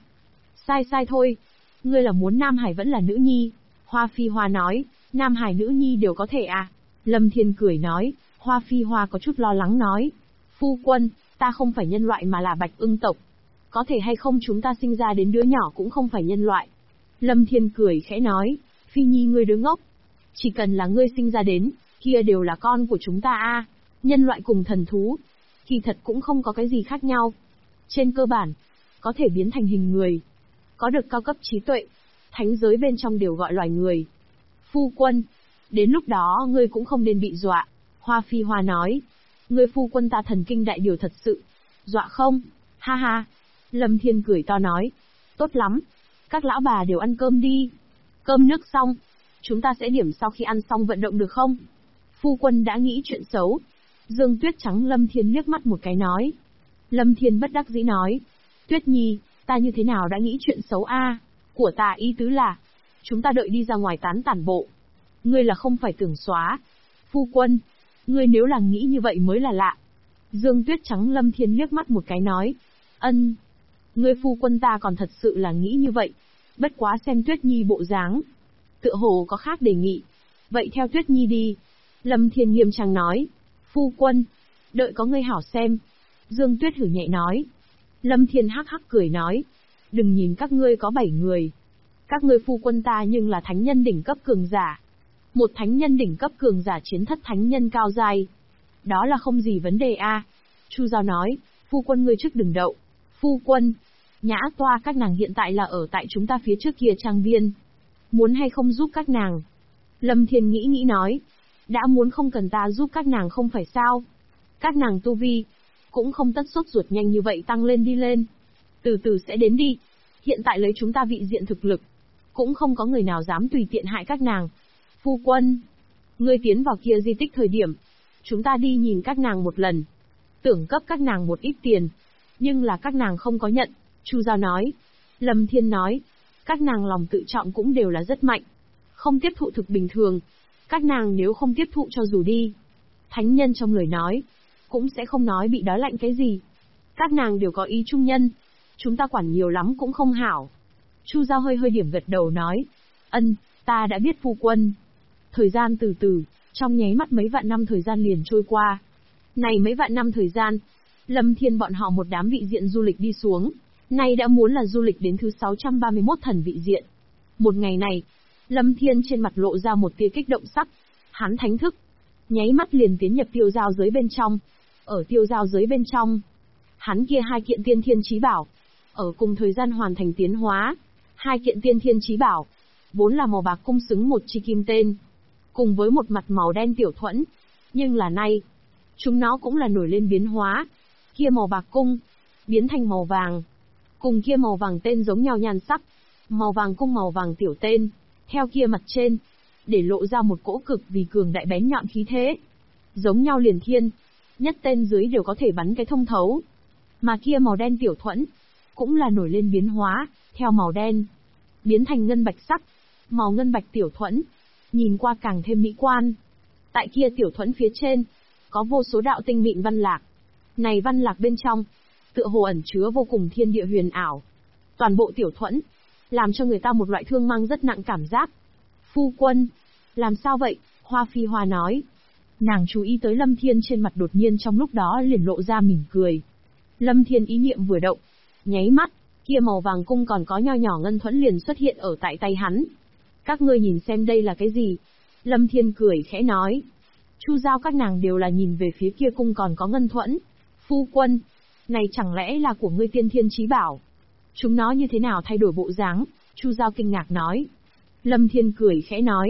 Sai thôi, ngươi là muốn nam hải vẫn là nữ nhi? Hoa Phi Hoa nói, nam hải nữ nhi đều có thể à? Lâm Thiên cười nói. Hoa Phi Hoa có chút lo lắng nói. Phu quân, ta không phải nhân loại mà là Bạch Ưng tộc. Có thể hay không chúng ta sinh ra đến đứa nhỏ cũng không phải nhân loại? Lâm Thiên cười khẽ nói. Phi Nhi ngươi đứa ngốc. Chỉ cần là ngươi sinh ra đến, kia đều là con của chúng ta a. Nhân loại cùng thần thú, kỳ thật cũng không có cái gì khác nhau. Trên cơ bản, có thể biến thành hình người. Có được cao cấp trí tuệ, thánh giới bên trong đều gọi loài người. Phu quân, đến lúc đó ngươi cũng không nên bị dọa. Hoa Phi Hoa nói. Ngươi phu quân ta thần kinh đại điều thật sự. Dọa không? Ha ha. Lâm Thiên cười to nói. Tốt lắm. Các lão bà đều ăn cơm đi. Cơm nước xong, chúng ta sẽ điểm sau khi ăn xong vận động được không? Phu quân đã nghĩ chuyện xấu. Dương Tuyết trắng Lâm Thiên liếc mắt một cái nói. Lâm Thiên bất đắc dĩ nói. Tuyết Nhi, ta như thế nào đã nghĩ chuyện xấu a? Của ta ý tứ là, chúng ta đợi đi ra ngoài tản bộ. Ngươi là không phải tưởng xóa. Phu quân, ngươi nếu là nghĩ như vậy mới là lạ. Dương Tuyết trắng Lâm Thiên liếc mắt một cái nói. Ân. Ngươi phu quân ta còn thật sự là nghĩ như vậy. Bất quá xem Tuyết Nhi bộ dáng, tựa hồ có khác đề nghị. Vậy theo Tuyết Nhi đi. Lâm Thiên nghiêm trang nói. Phu quân, đợi có ngươi hảo xem. Dương Tuyết hử nhẹ nói. Lâm Thiên hắc hắc cười nói. Đừng nhìn các ngươi có 7 người. Các ngươi phu quân ta nhưng là thánh nhân đỉnh cấp cường giả. Một thánh nhân đỉnh cấp cường giả chiến thất thánh nhân cao giai. Đó là không gì vấn đề a. Chu Giao nói. Phu quân ngươi trước đừng đậu. Phu quân, Nhã Toa các nàng hiện tại là ở tại chúng ta phía trước kia trang viên. Muốn hay không giúp các nàng? Lâm Thiên nghĩ nói. Đã muốn không cần ta giúp các nàng không phải sao? Các nàng tu vi, cũng không tất sốt ruột nhanh như vậy tăng lên đi lên. Từ từ sẽ đến đi. Hiện tại lấy chúng ta vị diện thực lực, cũng không có người nào dám tùy tiện hại các nàng. Phu quân, ngươi tiến vào kia di tích thời điểm, chúng ta đi nhìn các nàng một lần. Tưởng cấp các nàng một ít tiền, nhưng là các nàng không có nhận. Chu Giao nói. Lâm Thiên nói. Các nàng lòng tự trọng cũng đều là rất mạnh. Không tiếp thụ thực bình thường. Các nàng nếu không tiếp thụ cho dù đi, thánh nhân trong lời nói, cũng sẽ không nói bị đói lạnh cái gì. Các nàng đều có ý trung nhân. Chúng ta quản nhiều lắm cũng không hảo. Chu Giao hơi điểm gật đầu nói. Ân, ta đã biết phu quân. Thời gian từ từ, trong nháy mắt mấy vạn năm thời gian liền trôi qua. Này mấy vạn năm thời gian, Lâm Thiên bọn họ một đám vị diện du lịch đi xuống. Nay đã muốn là du lịch đến thứ 631 thần vị diện. Một ngày này, Lâm Thiên trên mặt lộ ra một tia kích động sắc. Hắn thánh thức, nháy mắt liền tiến nhập tiêu giao giới bên trong. Ở tiêu giao giới bên trong, hắn kia 2 kiện tiên thiên chí bảo, ở cùng thời gian hoàn thành tiến hóa. 2 kiện tiên thiên chí bảo, vốn là màu bạc cung xứng một chi kim tên, cùng với một mặt màu đen tiểu thuẫn. Nhưng là nay, chúng nó cũng là nổi lên biến hóa. Kia màu bạc cung, biến thành màu vàng. Cùng kia màu vàng tên giống nhau nhan sắc. Màu vàng cung màu vàng tiểu tên, theo kia mặt trên, để lộ ra một cỗ cực vì cường đại bén nhọn khí thế. Giống nhau liền thiên, nhất tên dưới đều có thể bắn cái thông thấu. Mà kia màu đen tiểu thuẫn, cũng là nổi lên biến hóa, theo màu đen, biến thành ngân bạch sắc. Màu ngân bạch tiểu thuẫn, nhìn qua càng thêm mỹ quan. Tại kia tiểu thuẫn phía trên, có vô số đạo tinh mịn văn lạc. Này văn lạc bên trong, tựa hồ ẩn chứa vô cùng thiên địa huyền ảo. Toàn bộ tiểu thuẫn, làm cho người ta một loại thương mang rất nặng cảm giác. Phu quân, làm sao vậy? Hoa Phi Hoa nói. Nàng chú ý tới Lâm Thiên trên mặt đột nhiên trong lúc đó liền lộ ra mỉm cười. Lâm Thiên ý niệm vừa động, nháy mắt, kia màu vàng cung còn có nho nhỏ ngân thuẫn liền xuất hiện ở tại tay hắn. Các ngươi nhìn xem đây là cái gì? Lâm Thiên cười khẽ nói. Chu Giao các nàng đều là nhìn về phía kia cung còn có ngân thuẫn. Phu quân, này chẳng lẽ là của ngươi tiên thiên chí bảo? Chúng nó như thế nào thay đổi bộ dáng? Chu Giao kinh ngạc nói. Lâm Thiên cười khẽ nói.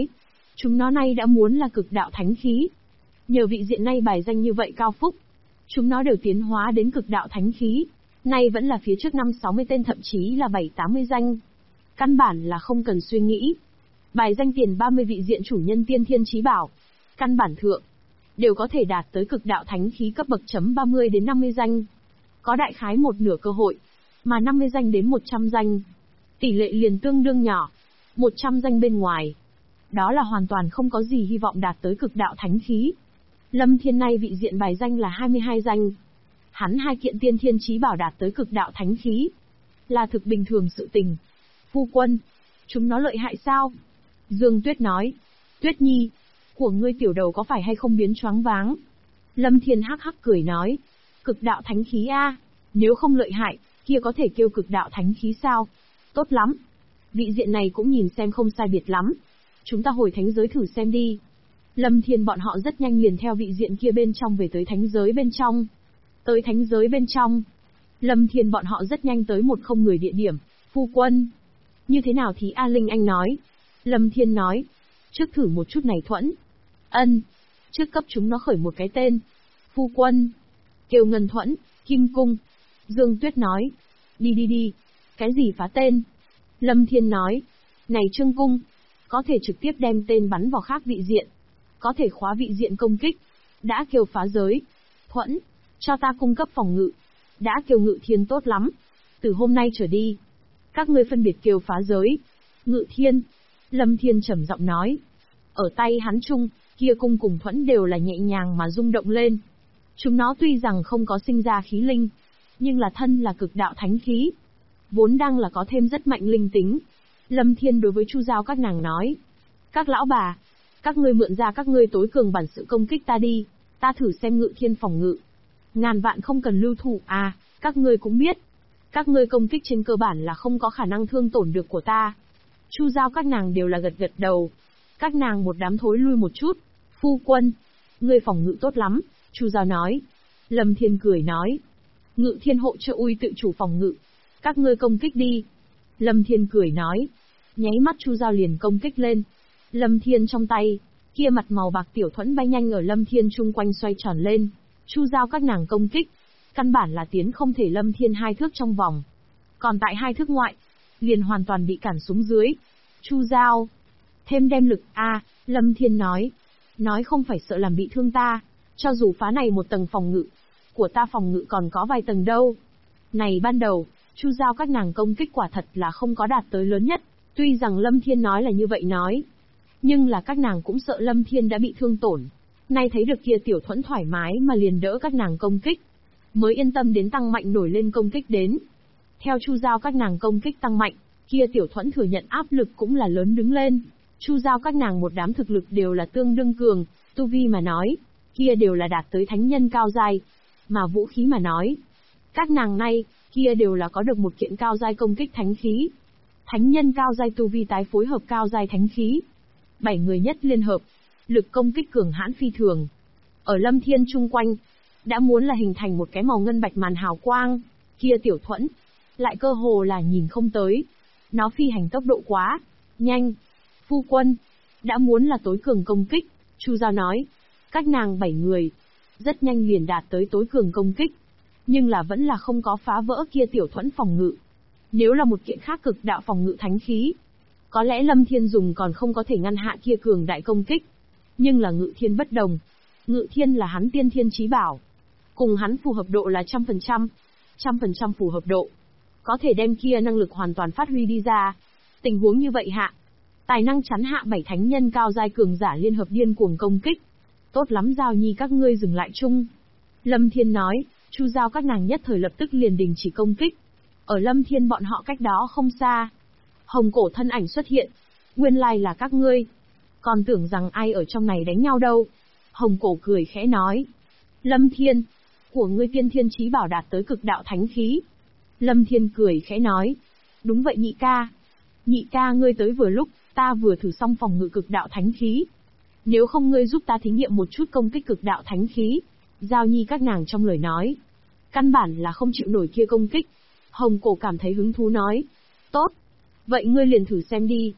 Chúng nó nay đã muốn là cực đạo thánh khí. Nhờ vị diện nay bài danh như vậy cao phúc, chúng nó đều tiến hóa đến cực đạo thánh khí. Nay vẫn là phía trước 5-60 tên, thậm chí là 7-80 danh. Căn bản là không cần suy nghĩ. Bài danh tiền 30 vị diện chủ nhân tiên thiên chí bảo, căn bản thượng, đều có thể đạt tới cực đạo thánh khí cấp bậc chấm 30 đến 50 danh. Có đại khái một nửa cơ hội, mà 50 danh đến 100 danh. Tỷ lệ liền tương đương nhỏ. 100 danh bên ngoài, đó là hoàn toàn không có gì hy vọng đạt tới cực đạo thánh khí. Lâm Thiên nay vị diện bài danh là 22 danh. Hắn 2 kiện tiên thiên chí bảo đạt tới cực đạo thánh khí, là thực bình thường sự tình. Phu quân, chúng nó lợi hại sao? Dương Tuyết nói. Tuyết Nhi, của ngươi tiểu đầu có phải hay không biến choáng váng? Lâm Thiên hắc hắc cười nói. Cực đạo thánh khí a, nếu không lợi hại, kia có thể kêu cực đạo thánh khí sao? Tốt lắm. Vị diện này cũng nhìn xem không sai biệt lắm. Chúng ta hồi thánh giới thử xem đi. Lâm Thiên bọn họ rất nhanh liền theo vị diện kia bên trong về tới thánh giới bên trong. Tới thánh giới bên trong, Lâm Thiên bọn họ rất nhanh tới một không người địa điểm. Phu quân, như thế nào thì A Linh Anh nói. Lâm Thiên nói, trước thử một chút này thuẫn. Ân, trước cấp chúng nó khởi một cái tên. Phu quân, kêu Ngân Thuẫn, Kim Cung. Dương Tuyết nói, đi, cái gì phá tên? Lâm Thiên nói, này Trương Cung, có thể trực tiếp đem tên bắn vào khác vị diện, có thể khóa vị diện công kích. Đã kêu phá giới. Thuẫn, cho ta cung cấp phòng ngự. Đã kêu Ngự Thiên tốt lắm. Từ hôm nay trở đi, các ngươi phân biệt kêu phá giới, Ngự Thiên. Lâm Thiên trầm giọng nói. Ở tay hắn chung, kia cung cùng thuẫn đều là nhẹ nhàng mà rung động lên. Chúng nó tuy rằng không có sinh ra khí linh, nhưng là thân là cực đạo thánh khí, vốn đang là có thêm rất mạnh linh tính. Lâm Thiên đối với Chu Giao các nàng nói. Các lão bà, các ngươi mượn ra các ngươi tối cường bản sự công kích ta đi, ta thử xem Ngự Thiên phòng ngự. Ngàn vạn không cần lưu thủ à, các ngươi cũng biết. Các ngươi công kích trên cơ bản là không có khả năng thương tổn được của ta. Chu Giao các nàng đều là gật gật đầu. Các nàng một đám thối lui một chút. Phu quân, ngươi phòng ngự tốt lắm, Chu Giao nói. Lâm Thiên cười nói. Ngự Thiên hộ trợ uy tự chủ phòng ngự. Các ngươi công kích đi. Lâm Thiên cười nói. Nháy mắt Chu Giao liền công kích lên. Lâm Thiên trong tay, kia mặt màu bạc tiểu thuẫn bay nhanh ở Lâm Thiên chung quanh xoay tròn lên. Chu Giao các nàng công kích, căn bản là tiến không thể Lâm Thiên 2 thước trong vòng. Còn tại 2 thước ngoại, liền hoàn toàn bị cản xuống dưới. Chu Giao, thêm đem lực a, Lâm Thiên nói. Nói không phải sợ làm bị thương ta, cho dù phá này một tầng phòng ngự, của ta phòng ngự còn có vài tầng đâu. Này ban đầu, Chu Giao các nàng công kích quả thật là không có đạt tới lớn nhất, tuy rằng Lâm Thiên nói là như vậy nói. Nhưng là các nàng cũng sợ Lâm Thiên đã bị thương tổn. Nay thấy được kia tiểu thuẫn thoải mái mà liền đỡ các nàng công kích, mới yên tâm đến tăng mạnh nổi lên công kích đến. Theo Chu Giao các nàng công kích tăng mạnh, kia tiểu thuẫn thừa nhận áp lực cũng là lớn đứng lên. Chu Giao các nàng một đám thực lực đều là tương đương cường, tu vi mà nói, kia đều là đạt tới thánh nhân cao giai, mà vũ khí mà nói, các nàng nay, kia đều là có được một kiện cao giai công kích thánh khí. Thánh nhân cao giai tu vi tái phối hợp cao giai thánh khí. 7 người nhất liên hợp, lực công kích cường hãn phi thường. Ở Lâm Thiên chung quanh, đã muốn là hình thành một cái màu ngân bạch màn hào quang, kia tiểu thuẫn, lại cơ hồ là nhìn không tới. Nó phi hành tốc độ quá nhanh. Phu quân, đã muốn là tối cường công kích, Chu Giao nói. Các nàng 7 người, rất nhanh liền đạt tới tối cường công kích, nhưng là vẫn là không có phá vỡ kia tiểu thuẫn phòng ngự. Nếu là một kiện khác cực đạo phòng ngự thánh khí, có lẽ Lâm Thiên dùng còn không có thể ngăn hạ kia cường đại công kích. Nhưng là Ngự Thiên bất đồng. Ngự Thiên là hắn tiên thiên chí bảo. Cùng hắn phù hợp độ là 100%. 100% phù hợp độ. Có thể đem kia năng lực hoàn toàn phát huy đi ra. Tình huống như vậy hạ, tài năng chắn hạ 7 thánh nhân cao giai cường giả liên hợp điên cuồng công kích. Tốt lắm Giao Nhi các ngươi dừng lại chung. Lâm Thiên nói, Chu Giao các nàng nhất thời lập tức liền đình chỉ công kích. Ở Lâm Thiên bọn họ cách đó không xa, hồng cổ thân ảnh xuất hiện. Nguyên lai là các ngươi. Còn tưởng rằng ai ở trong này đánh nhau đâu. Hồng cổ cười khẽ nói. Lâm Thiên, của ngươi tiên thiên chí bảo đạt tới cực đạo thánh khí. Lâm Thiên cười khẽ nói. Đúng vậy nhị ca. Nhị ca ngươi tới vừa lúc, ta vừa thử xong phòng ngự cực đạo thánh khí. Nếu không ngươi giúp ta thí nghiệm một chút công kích cực đạo thánh khí. Giao Nhi các nàng trong lời nói, căn bản là không chịu nổi kia công kích. Hồng cổ cảm thấy hứng thú nói. Tốt. Vậy ngươi liền thử xem đi.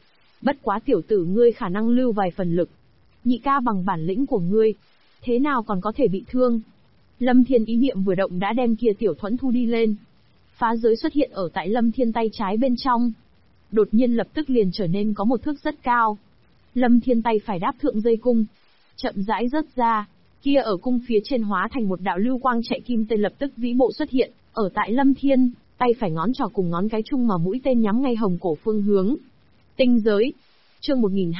Bất quá tiểu tử ngươi khả năng lưu vài phần lực. Nhị ca bằng bản lĩnh của ngươi, thế nào còn có thể bị thương? Lâm Thiên ý niệm vừa động đã đem kia tiểu thuẫn thu đi lên. Phá giới xuất hiện ở tại Lâm Thiên tay trái bên trong. Đột nhiên lập tức liền trở nên có một thước rất cao. Lâm Thiên tay phải đáp thượng dây cung, chậm rãi rớt ra, kia ở cung phía trên hóa thành một đạo lưu quang chạy kim tên lập tức vĩ bộ xuất hiện, ở tại Lâm Thiên, tay phải ngón trỏ cùng ngón cái chung mà mũi tên nhắm ngay hồng cổ phương hướng. Tinh giới. Chương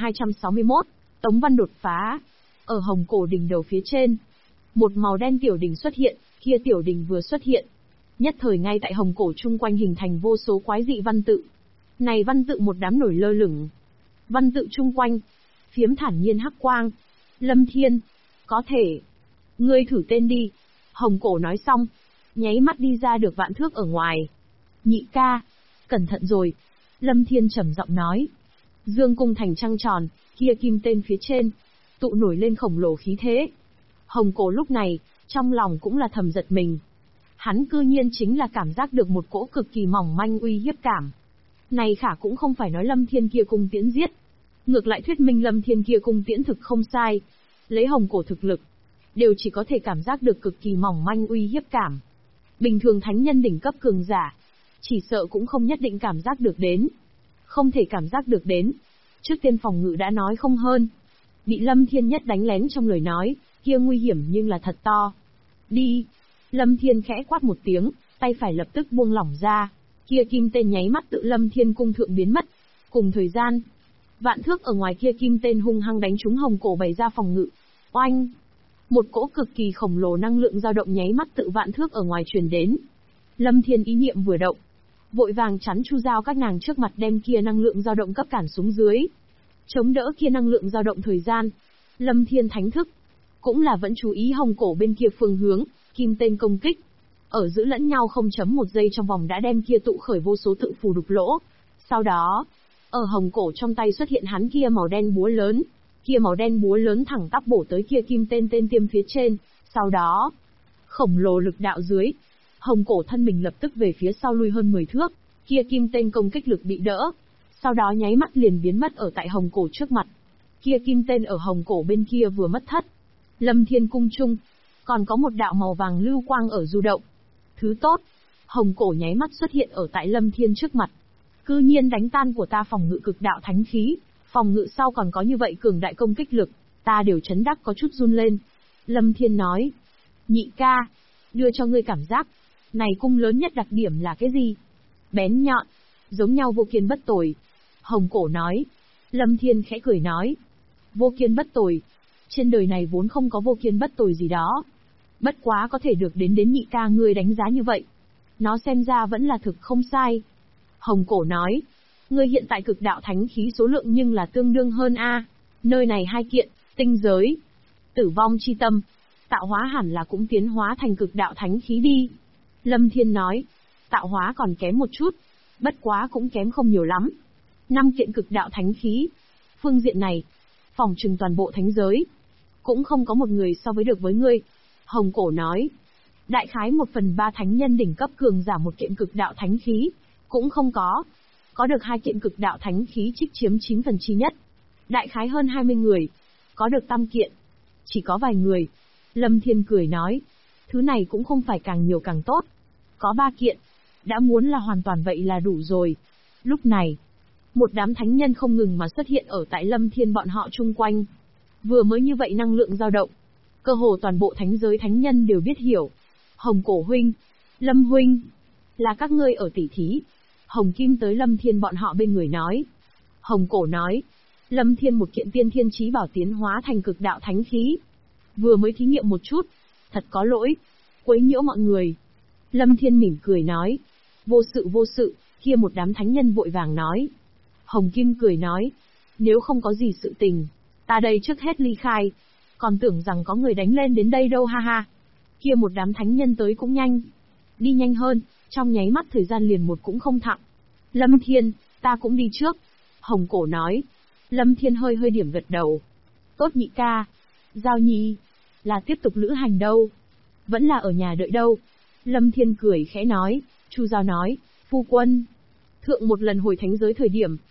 1261, Tống Văn đột phá. Ở hồng cổ đỉnh đầu phía trên, một màu đen tiểu đỉnh xuất hiện, kia tiểu đỉnh vừa xuất hiện, nhất thời ngay tại hồng cổ chung quanh hình thành vô số quái dị văn tự. Này văn tự một đám nổi lơ lửng. Văn tự chung quanh, phiếm thản nhiên hắc quang. Lâm Thiên, có thể. Ngươi thử tên đi. Hồng cổ nói xong, nháy mắt đi ra được vạn thước ở ngoài. Nhị ca, cẩn thận rồi. Lâm Thiên trầm giọng nói. Dương cung thành trăng tròn, kia kim tên phía trên, tụ nổi lên khổng lồ khí thế. Hồng cổ lúc này, trong lòng cũng là thầm giật mình. Hắn cư nhiên chính là cảm giác được một cỗ cực kỳ mỏng manh uy hiếp cảm. Này khả cũng không phải nói Lâm Thiên kia cung tiễn giết. Ngược lại thuyết minh Lâm Thiên kia cung tiễn thực không sai. Lấy hồng cổ thực lực, đều chỉ có thể cảm giác được cực kỳ mỏng manh uy hiếp cảm. Bình thường thánh nhân đỉnh cấp cường giả, chỉ sợ cũng không nhất định cảm giác được đến. Không thể cảm giác được đến. Trước tiên phòng ngự đã nói không hơn. Bị Lâm Thiên nhất đánh lén trong lời nói, kia nguy hiểm nhưng là thật to. Đi. Lâm Thiên khẽ quát một tiếng, tay phải lập tức buông lỏng ra. Kia kim tên nháy mắt tự Lâm Thiên cung thượng biến mất. Cùng thời gian, vạn thước ở ngoài kia kim tên hung hăng đánh trúng hồng cổ bày ra phòng ngự. Oanh! Một cỗ cực kỳ khổng lồ năng lượng dao động nháy mắt tự vạn thước ở ngoài truyền đến. Lâm Thiên ý niệm vừa động, vội vàng chắn chu giao các nàng trước mặt đem kia năng lượng dao động cấp cản xuống dưới. Chống đỡ kia năng lượng dao động thời gian. Lâm Thiên thánh thức, cũng là vẫn chú ý hồng cổ bên kia phương hướng, kim tên công kích. Ở giữ lẫn nhau 0.1 giây trong vòng đã đem kia tụ khởi vô số tự phù đục lỗ. Sau đó, ở hồng cổ trong tay xuất hiện hắn kia màu đen búa lớn. Kia màu đen búa lớn thẳng tắp bổ tới kia kim tên tên tiêm phía trên. Sau đó, khổng lồ lực đạo dưới, hồng cổ thân mình lập tức về phía sau lui hơn 10 thước. Kia kim tên công kích lực bị đỡ. Sau đó nháy mắt liền biến mất ở tại hồng cổ trước mặt. Kia kim tên ở hồng cổ bên kia vừa mất thất. Lâm Thiên cung trung, còn có một đạo màu vàng lưu quang ở du động. Thứ tốt, hồng cổ nháy mắt xuất hiện ở tại Lâm Thiên trước mặt. Cư nhiên đánh tan của ta phòng ngự cực đạo thánh khí, phòng ngự sau còn có như vậy cường đại công kích lực, ta đều chấn đắc có chút run lên. Lâm Thiên nói, nhị ca, đưa cho ngươi cảm giác, này cung lớn nhất đặc điểm là cái gì? Bén nhọn, giống nhau vô kiên bất tồi. Hồng cổ nói. Lâm Thiên khẽ cười nói, vô kiên bất tồi, trên đời này vốn không có vô kiên bất tồi gì đó. Bất quá có thể được đến nhị ca ngươi đánh giá như vậy. Nó xem ra vẫn là thực không sai. Hồng cổ nói, ngươi hiện tại cực đạo thánh khí số lượng nhưng là tương đương hơn a. Nơi này hai kiện, tinh giới, tử vong chi tâm, tạo hóa hẳn là cũng tiến hóa thành cực đạo thánh khí đi. Lâm Thiên nói, tạo hóa còn kém một chút, bất quá cũng kém không nhiều lắm. 5 kiện cực đạo thánh khí. Phương diện này, phòng trừng toàn bộ thánh giới, cũng không có một người so với được với ngươi. Hồng cổ nói, đại khái 1/3 thánh nhân đỉnh cấp cường giả một kiện cực đạo thánh khí, cũng không có. Có được 2 kiện cực đạo thánh khí trích chiếm 9/9. Đại khái hơn 20 người, có được tam kiện, chỉ có vài người. Lâm Thiên cười nói, thứ này cũng không phải càng nhiều càng tốt. Có 3 kiện, đã muốn là hoàn toàn vậy là đủ rồi. Lúc này, một đám thánh nhân không ngừng mà xuất hiện ở tại Lâm Thiên bọn họ chung quanh. Vừa mới như vậy năng lượng dao động, cơ hồ toàn bộ thánh giới thánh nhân đều biết hiểu. Hồng cổ huynh, Lâm huynh, là các ngươi ở tỉ thí. Hồng Kim tới Lâm Thiên bọn họ bên người nói. Hồng cổ nói, Lâm Thiên một kiện tiên thiên chí bảo tiến hóa thành cực đạo thánh khí. Vừa mới thí nghiệm một chút, thật có lỗi, quấy nhiễu mọi người. Lâm Thiên mỉm cười nói, vô sự, kia một đám thánh nhân vội vàng nói. Hồng Kim cười nói, nếu không có gì sự tình, ta đây trước hết ly khai, còn tưởng rằng có người đánh lên đến đây đâu ha ha. Kia một đám thánh nhân tới cũng nhanh, đi nhanh hơn, trong nháy mắt thời gian liền một cũng không thặng. Lâm Thiên, ta cũng đi trước. Hồng cổ nói. Lâm Thiên hơi điểm gật đầu. Tốt nhị ca. Giao nhi, là tiếp tục lữ hành đâu? Vẫn là ở nhà đợi đâu? Lâm Thiên cười khẽ nói. Chu Giao nói, phu quân, thượng một lần hồi thánh giới thời điểm,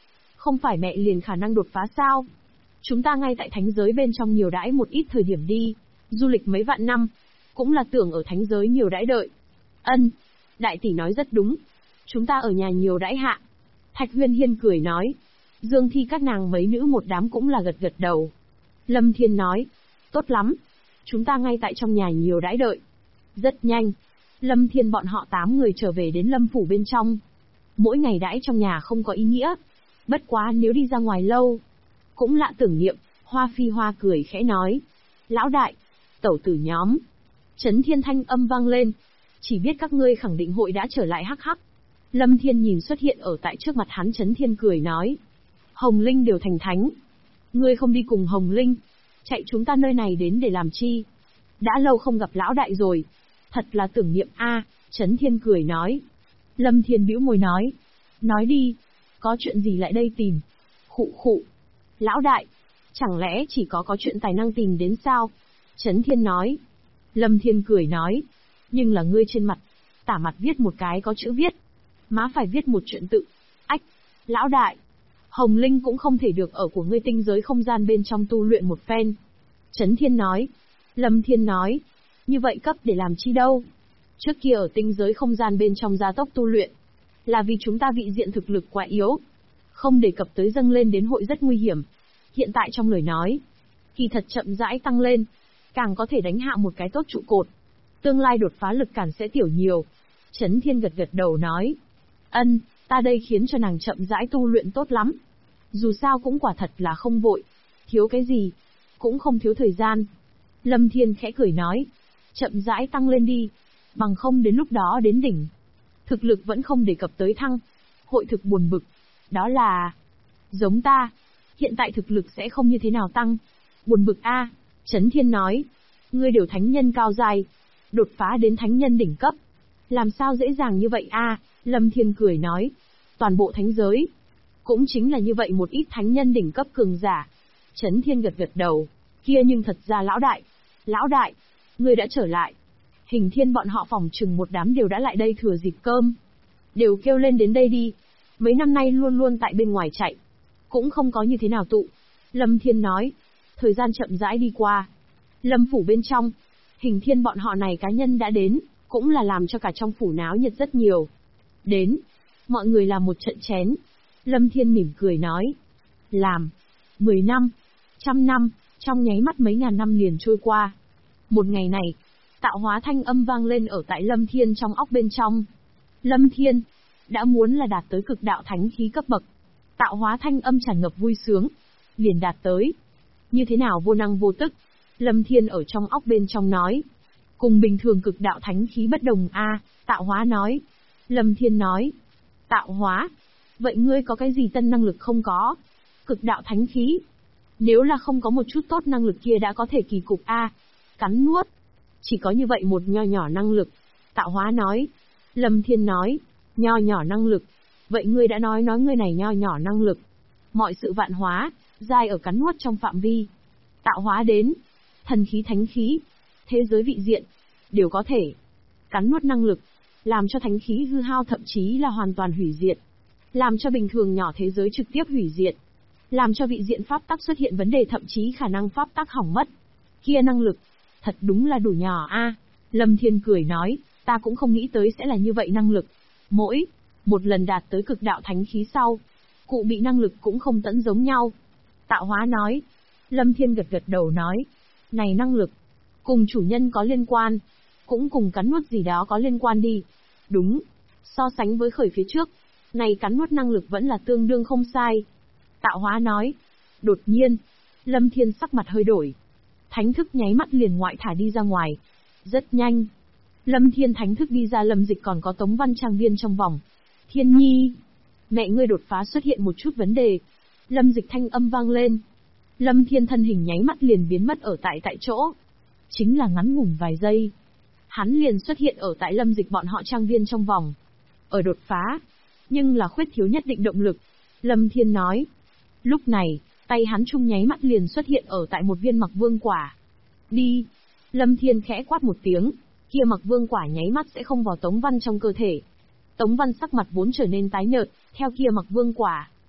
Không phải mẹ liền khả năng đột phá sao? Chúng ta ngay tại thánh giới bên trong nhiều đãi một ít thời điểm đi, du lịch mấy vạn năm, cũng là tưởng ở thánh giới nhiều đãi đợi. Ân, đại tỷ nói rất đúng. Chúng ta ở nhà nhiều đãi hạ. Thạch Huyên Hiên cười nói. Dương Thi các nàng mấy nữ một đám cũng là gật gật đầu. Lâm Thiên nói. Tốt lắm. Chúng ta ngay tại trong nhà nhiều đãi đợi. Rất nhanh. Lâm Thiên bọn họ 8 người trở về đến Lâm Phủ bên trong. Mỗi ngày đãi trong nhà không có ý nghĩa. Bất quá nếu đi ra ngoài lâu. Cũng lạ tưởng niệm. Hoa Phi Hoa cười khẽ nói. Lão đại. Tẩu tử nhóm. Trấn Thiên thanh âm vang lên. Chỉ biết các ngươi khẳng định hội đã trở lại hắc hắc. Lâm Thiên nhìn xuất hiện ở tại trước mặt hắn, Trấn Thiên cười nói. Hồng Linh đều thành thánh. Ngươi không đi cùng Hồng Linh. Chạy chúng ta nơi này đến để làm chi? Đã lâu không gặp lão đại rồi. Thật là tưởng niệm a. Trấn Thiên cười nói. Lâm Thiên bĩu môi nói. Nói đi. Có chuyện gì lại đây tìm? Khụ khụ. Lão đại. Chẳng lẽ chỉ có chuyện tài năng tìm đến sao? Trấn Thiên nói. Lâm Thiên cười nói. Nhưng là ngươi trên mặt. Tả mặt viết một cái có chữ viết. Má phải viết một chuyện tự. Ách. Lão đại. Hồng Linh cũng không thể được ở của ngươi tinh giới không gian bên trong tu luyện một phen. Trấn Thiên nói. Lâm Thiên nói. Như vậy cấp để làm chi đâu? Trước kia ở tinh giới không gian bên trong gia tốc tu luyện. Là vì chúng ta vị diện thực lực quá yếu. Không đề cập tới dâng lên đến hội rất nguy hiểm. Hiện tại trong lời nói. Kỳ thật chậm rãi tăng lên. Càng có thể đánh hạ một cái tốt trụ cột. Tương lai đột phá lực cản sẽ tiểu nhiều. Trấn Thiên gật gật đầu nói. Ân, ta đây khiến cho nàng chậm rãi tu luyện tốt lắm. Dù sao cũng quả thật là không vội. Thiếu cái gì? Cũng không thiếu thời gian. Lâm Thiên khẽ cười nói. Chậm rãi tăng lên đi. Bằng không đến lúc đó đến đỉnh. Thực lực vẫn không đề cập tới thăng. Hội thực buồn bực. Đó là... Giống ta. Hiện tại thực lực sẽ không như thế nào tăng. Buồn bực a. Trấn Thiên nói. Ngươi đều thánh nhân cao dài. Đột phá đến thánh nhân đỉnh cấp. Làm sao dễ dàng như vậy a? Lâm Thiên cười nói. Toàn bộ thánh giới. Cũng chính là như vậy một ít thánh nhân đỉnh cấp cường giả. Trấn Thiên gật gật đầu. Kia nhưng thật ra lão đại. Lão đại. Ngươi đã trở lại. Hình Thiên bọn họ phỏng chừng một đám đều đã lại đây thừa dịp cơm. Đều kêu lên đến đây đi. Mấy năm nay luôn luôn tại bên ngoài chạy. Cũng không có như thế nào tụ. Lâm Thiên nói. Thời gian chậm rãi đi qua. Lâm Phủ bên trong. Hình Thiên bọn họ này cá nhân đã đến. Cũng là làm cho cả trong phủ náo nhiệt rất nhiều. Đến. Mọi người làm một trận chén. Lâm Thiên mỉm cười nói. Làm. 10 năm. 100 năm. Trong nháy mắt mấy ngàn năm liền trôi qua. Một ngày này. Tạo hóa thanh âm vang lên ở tại Lâm Thiên trong óc bên trong. Lâm Thiên. Đã muốn là đạt tới cực đạo thánh khí cấp bậc. Tạo hóa thanh âm tràn ngập vui sướng. Liền đạt tới. Như thế nào vô năng vô tức. Lâm Thiên ở trong óc bên trong nói. Cùng bình thường cực đạo thánh khí bất đồng a. Tạo hóa nói. Lâm Thiên nói. Tạo hóa. Vậy ngươi có cái gì tân năng lực không có? Cực đạo thánh khí. Nếu là không có một chút tốt năng lực kia đã có thể kỳ cục a. Cắn nuốt. Chỉ có như vậy một nho nhỏ năng lực. Tạo hóa nói. Lâm Thiên nói. Nho nhỏ năng lực. Vậy ngươi đã nói ngươi này nho nhỏ năng lực. Mọi sự vạn hóa, giai ở cắn nuốt trong phạm vi. Tạo hóa đến. Thần khí thánh khí. Thế giới vị diện. Đều có thể. Cắn nuốt năng lực. Làm cho thánh khí hư hao thậm chí là hoàn toàn hủy diệt. Làm cho bình thường nhỏ thế giới trực tiếp hủy diệt. Làm cho vị diện pháp tắc xuất hiện vấn đề thậm chí khả năng pháp tắc hỏng mất. Kia năng lực. Thật đúng là đủ nhỏ a. Lâm Thiên cười nói, ta cũng không nghĩ tới sẽ là như vậy năng lực. Mỗi một lần đạt tới cực đạo thánh khí sau, cụ bị năng lực cũng không tẫn giống nhau. Tạo hóa nói. Lâm Thiên gật gật đầu nói. Này năng lực. Cùng chủ nhân có liên quan. Cũng cùng cắn nuốt gì đó có liên quan đi. Đúng. So sánh với khởi phía trước. Này cắn nuốt năng lực vẫn là tương đương không sai. Tạo hóa nói. Đột nhiên. Lâm Thiên sắc mặt hơi đổi. Thánh thức nháy mắt liền ngoại thả đi ra ngoài. Rất nhanh. Lâm Thiên thánh thức đi ra Lâm Dịch còn có Tống Văn Trang viên trong vòng. Thiên Nhi. Mẹ ngươi đột phá xuất hiện một chút vấn đề. Lâm Dịch thanh âm vang lên. Lâm Thiên thân hình nháy mắt liền biến mất ở tại chỗ. Chính là ngắn ngủn vài giây. Hắn liền xuất hiện ở tại Lâm Dịch bọn họ trang viên trong vòng. Ở đột phá. Nhưng là khuyết thiếu nhất định động lực. Lâm Thiên nói. Lúc này, tay hắn chung nháy mắt liền xuất hiện ở tại một viên mặc vương quả. Đi. Lâm Thiên khẽ quát một tiếng. Kia mặc vương quả nháy mắt sẽ không vào Tống Văn trong cơ thể. Tống Văn sắc mặt vốn trở nên tái nhợt, theo kia mặc vương quả.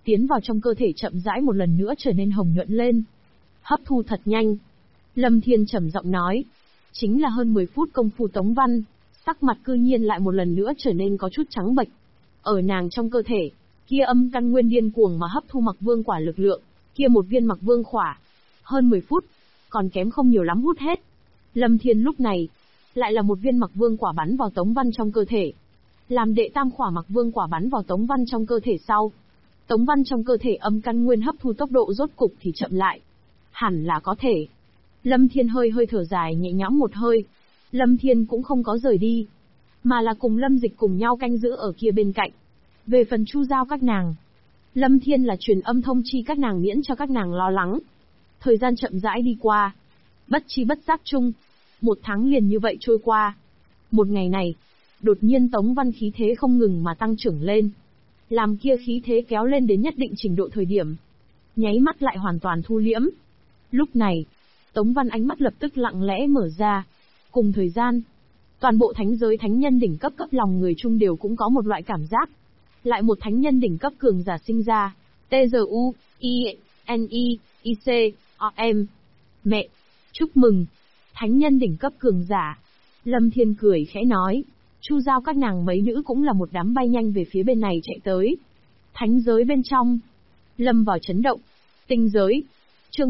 tiến vào trong cơ thể chậm rãi một lần nữa trở nên hồng nhuận lên. Hấp thu thật nhanh. Lâm Thiên trầm giọng nói. Chính là hơn 10 phút công phu Tống Văn, sắc mặt cư nhiên lại một lần nữa trở nên có chút trắng bệch. Ở nàng trong cơ thể, kia âm căn nguyên điên cuồng mà hấp thu Mặc Vương quả lực lượng, kia một viên Mặc Vương quả. Hơn 10 phút, còn kém không nhiều lắm hút hết. Lâm Thiên lúc này, lại là một viên Mặc Vương quả bắn vào Tống Văn trong cơ thể. Làm đệ tam khỏa Mặc Vương quả bắn vào Tống Văn trong cơ thể sau. Tống Văn trong cơ thể âm căn nguyên hấp thu tốc độ rốt cục thì chậm lại. Hẳn là có thể. Lâm Thiên hơi thở dài nhẹ nhõm một hơi. Lâm Thiên cũng không có rời đi, mà là cùng Lâm Dịch cùng nhau canh giữ ở kia bên cạnh. Về phần Chu Giao các nàng, Lâm Thiên là truyền âm thông chi các nàng miễn cho các nàng lo lắng. Thời gian chậm rãi đi qua. Bất chi bất giác chung, 1 tháng liền như vậy trôi qua. Một ngày này, đột nhiên Tống Văn khí thế không ngừng mà tăng trưởng lên. Làm kia khí thế kéo lên đến nhất định trình độ thời điểm, nháy mắt lại hoàn toàn thu liễm. Lúc này, Tống Văn ánh mắt lập tức lặng lẽ mở ra. Cùng thời gian, toàn bộ thánh giới thánh nhân đỉnh cấp lòng người chung đều cũng có một loại cảm giác. Lại một thánh nhân đỉnh cấp cường giả sinh ra. T-Z-U-I-N-E-I-C-O-M. Mẹ, chúc mừng. Thánh nhân đỉnh cấp cường giả. Lâm Thiên cười khẽ nói. Chu Giao các nàng mấy nữ cũng là một đám bay nhanh về phía bên này chạy tới. Thánh giới bên trong. Lâm vào chấn động. Tinh giới. Chương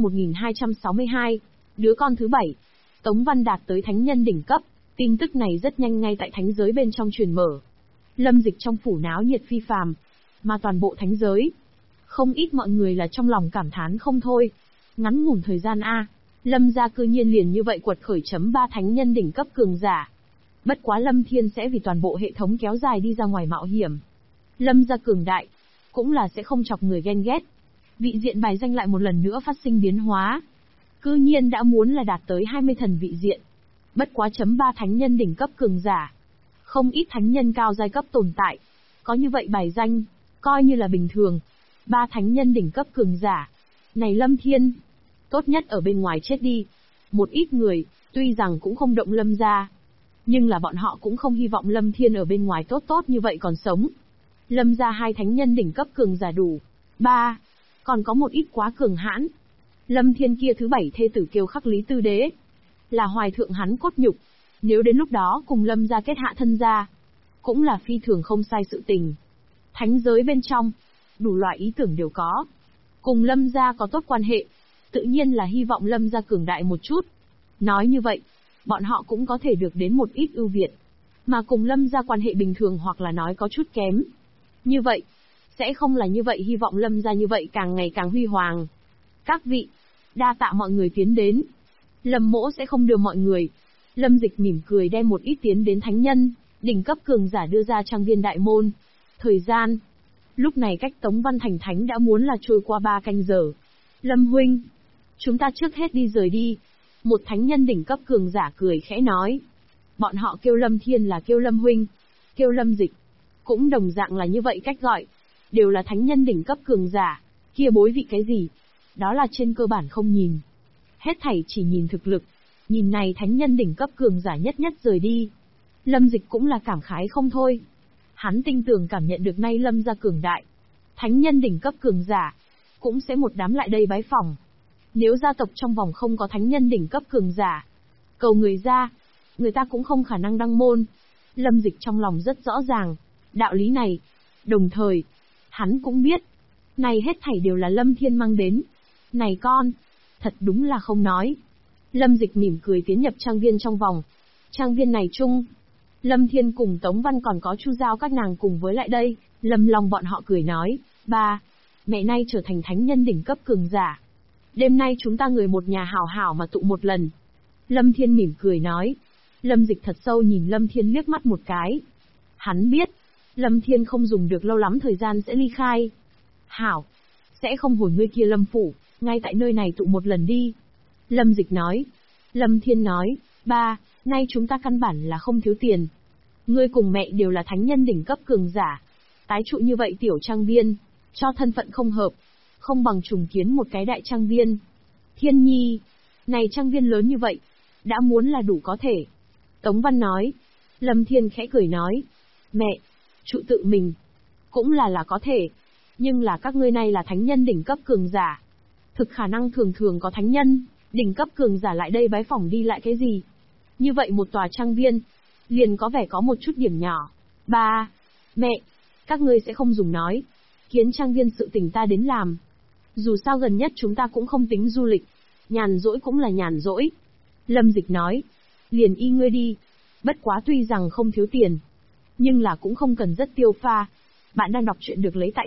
1262. Đứa con thứ 7. Tống Văn đạt tới thánh nhân đỉnh cấp. Tin tức này rất nhanh ngay tại thánh giới bên trong truyền mở. Lâm Dịch trong phủ náo nhiệt phi phàm. Mà toàn bộ thánh giới, không ít mọi người là trong lòng cảm thán không thôi. Ngắn ngủn thời gian A, Lâm gia cư nhiên liền như vậy quật khởi chấm 3 thánh nhân đỉnh cấp cường giả. Bất quá Lâm Thiên sẽ vì toàn bộ hệ thống kéo dài đi ra ngoài mạo hiểm. Lâm gia cường đại, cũng là sẽ không chọc người ghen ghét. Vị diện bài danh lại một lần nữa phát sinh biến hóa. Cư nhiên đã muốn là đạt tới 20 thần vị diện. Bất quá chấm 3 thánh nhân đỉnh cấp cường giả. Không ít thánh nhân cao giai cấp tồn tại. Có như vậy bài danh, coi như là bình thường. 3 thánh nhân đỉnh cấp cường giả. Này Lâm Thiên, tốt nhất ở bên ngoài chết đi. Một ít người, tuy rằng cũng không động Lâm gia, nhưng là bọn họ cũng không hy vọng Lâm Thiên ở bên ngoài tốt như vậy còn sống. Lâm gia 2 thánh nhân đỉnh cấp cường giả đủ. 3. Còn có một ít quá cường hãn. Lâm Thiên kia thứ 7 thê tử Kiêu Khắc Lý Tư Đế, là hoài thượng hắn cốt nhục. Nếu đến lúc đó cùng Lâm gia kết hạ thân gia, cũng là phi thường không sai sự tình. Thánh giới bên trong, đủ loại ý tưởng đều có. Cùng Lâm gia có tốt quan hệ, tự nhiên là hy vọng Lâm gia cường đại một chút. Nói như vậy, bọn họ cũng có thể được đến một ít ưu việt. Mà cùng Lâm gia quan hệ bình thường hoặc là nói có chút kém. Như vậy, sẽ không là như vậy hy vọng Lâm gia như vậy càng ngày càng huy hoàng. Các vị, đa tạ mọi người tiến đến. Lâm mỗ sẽ không đưa mọi người. Lâm Dịch mỉm cười đem một ít tiến đến thánh nhân, đỉnh cấp cường giả đưa ra trang viên đại môn. Thời gian, lúc này cách Tống Văn thành thánh đã muốn là trôi qua 3 canh giờ. Lâm huynh, chúng ta trước hết đi rời đi. Một thánh nhân đỉnh cấp cường giả cười khẽ nói. Bọn họ kêu Lâm Thiên là kêu Lâm huynh, kêu Lâm Dịch cũng đồng dạng là như vậy cách gọi. Đều là thánh nhân đỉnh cấp cường giả, kia bối vị cái gì? Đó là trên cơ bản không nhìn. Hết thảy chỉ nhìn thực lực. Nhìn này thánh nhân đỉnh cấp cường giả nhất rời đi. Lâm Dịch cũng là cảm khái không thôi. Hắn tinh tường cảm nhận được nay Lâm gia cường đại. Thánh nhân đỉnh cấp cường giả, cũng sẽ một đám lại đây bái phỏng. Nếu gia tộc trong vòng không có thánh nhân đỉnh cấp cường giả, cầu người ra, người ta cũng không khả năng đăng môn. Lâm Dịch trong lòng rất rõ ràng, đạo lý này. Đồng thời, hắn cũng biết, này hết thảy đều là Lâm Thiên mang đến. Này con, thật đúng là không nói. Lâm Dịch mỉm cười tiến nhập trang viên trong vòng. Trang viên này chung, Lâm Thiên cùng Tống Văn còn có Chu Giao các nàng cùng với lại đây. Lâm Long bọn họ cười nói, ba, mẹ nay trở thành thánh nhân đỉnh cấp cường giả. Đêm nay chúng ta người một nhà hảo hảo mà tụ một lần. Lâm Thiên mỉm cười nói. Lâm Dịch thật sâu nhìn Lâm Thiên liếc mắt một cái. Hắn biết, Lâm Thiên không dùng được lâu lắm thời gian sẽ ly khai. Hảo, sẽ không hồi ngươi kia Lâm phủ, ngay tại nơi này tụ một lần đi. Lâm Dịch nói. Lâm Thiên nói, ba, nay chúng ta căn bản là không thiếu tiền. Ngươi cùng mẹ đều là thánh nhân đỉnh cấp cường giả. Tái trụ như vậy tiểu trang viên, cho thân phận không hợp, không bằng trùng kiến một cái đại trang viên. Thiên Nhi, này trang viên lớn như vậy, đã muốn là đủ có thể. Tống Văn nói. Lâm Thiên khẽ cười nói, mẹ, trụ tự mình, cũng là có thể. Nhưng là các ngươi này là thánh nhân đỉnh cấp cường giả. Thực khả năng thường thường có thánh nhân, đỉnh cấp cường giả lại đây bái phỏng đi lại cái gì. Như vậy một tòa trang viên, liền có vẻ có một chút điểm nhỏ. Ba, mẹ, các ngươi sẽ không dùng nói. Kiến trang viên sự tình ta đến làm. Dù sao gần nhất chúng ta cũng không tính du lịch. Nhàn rỗi cũng là nhàn rỗi. Lâm Dịch nói. Liền y ngươi đi. Bất quá tuy rằng không thiếu tiền, nhưng là cũng không cần rất tiêu pha. Bạn đang đọc truyện được lấy tại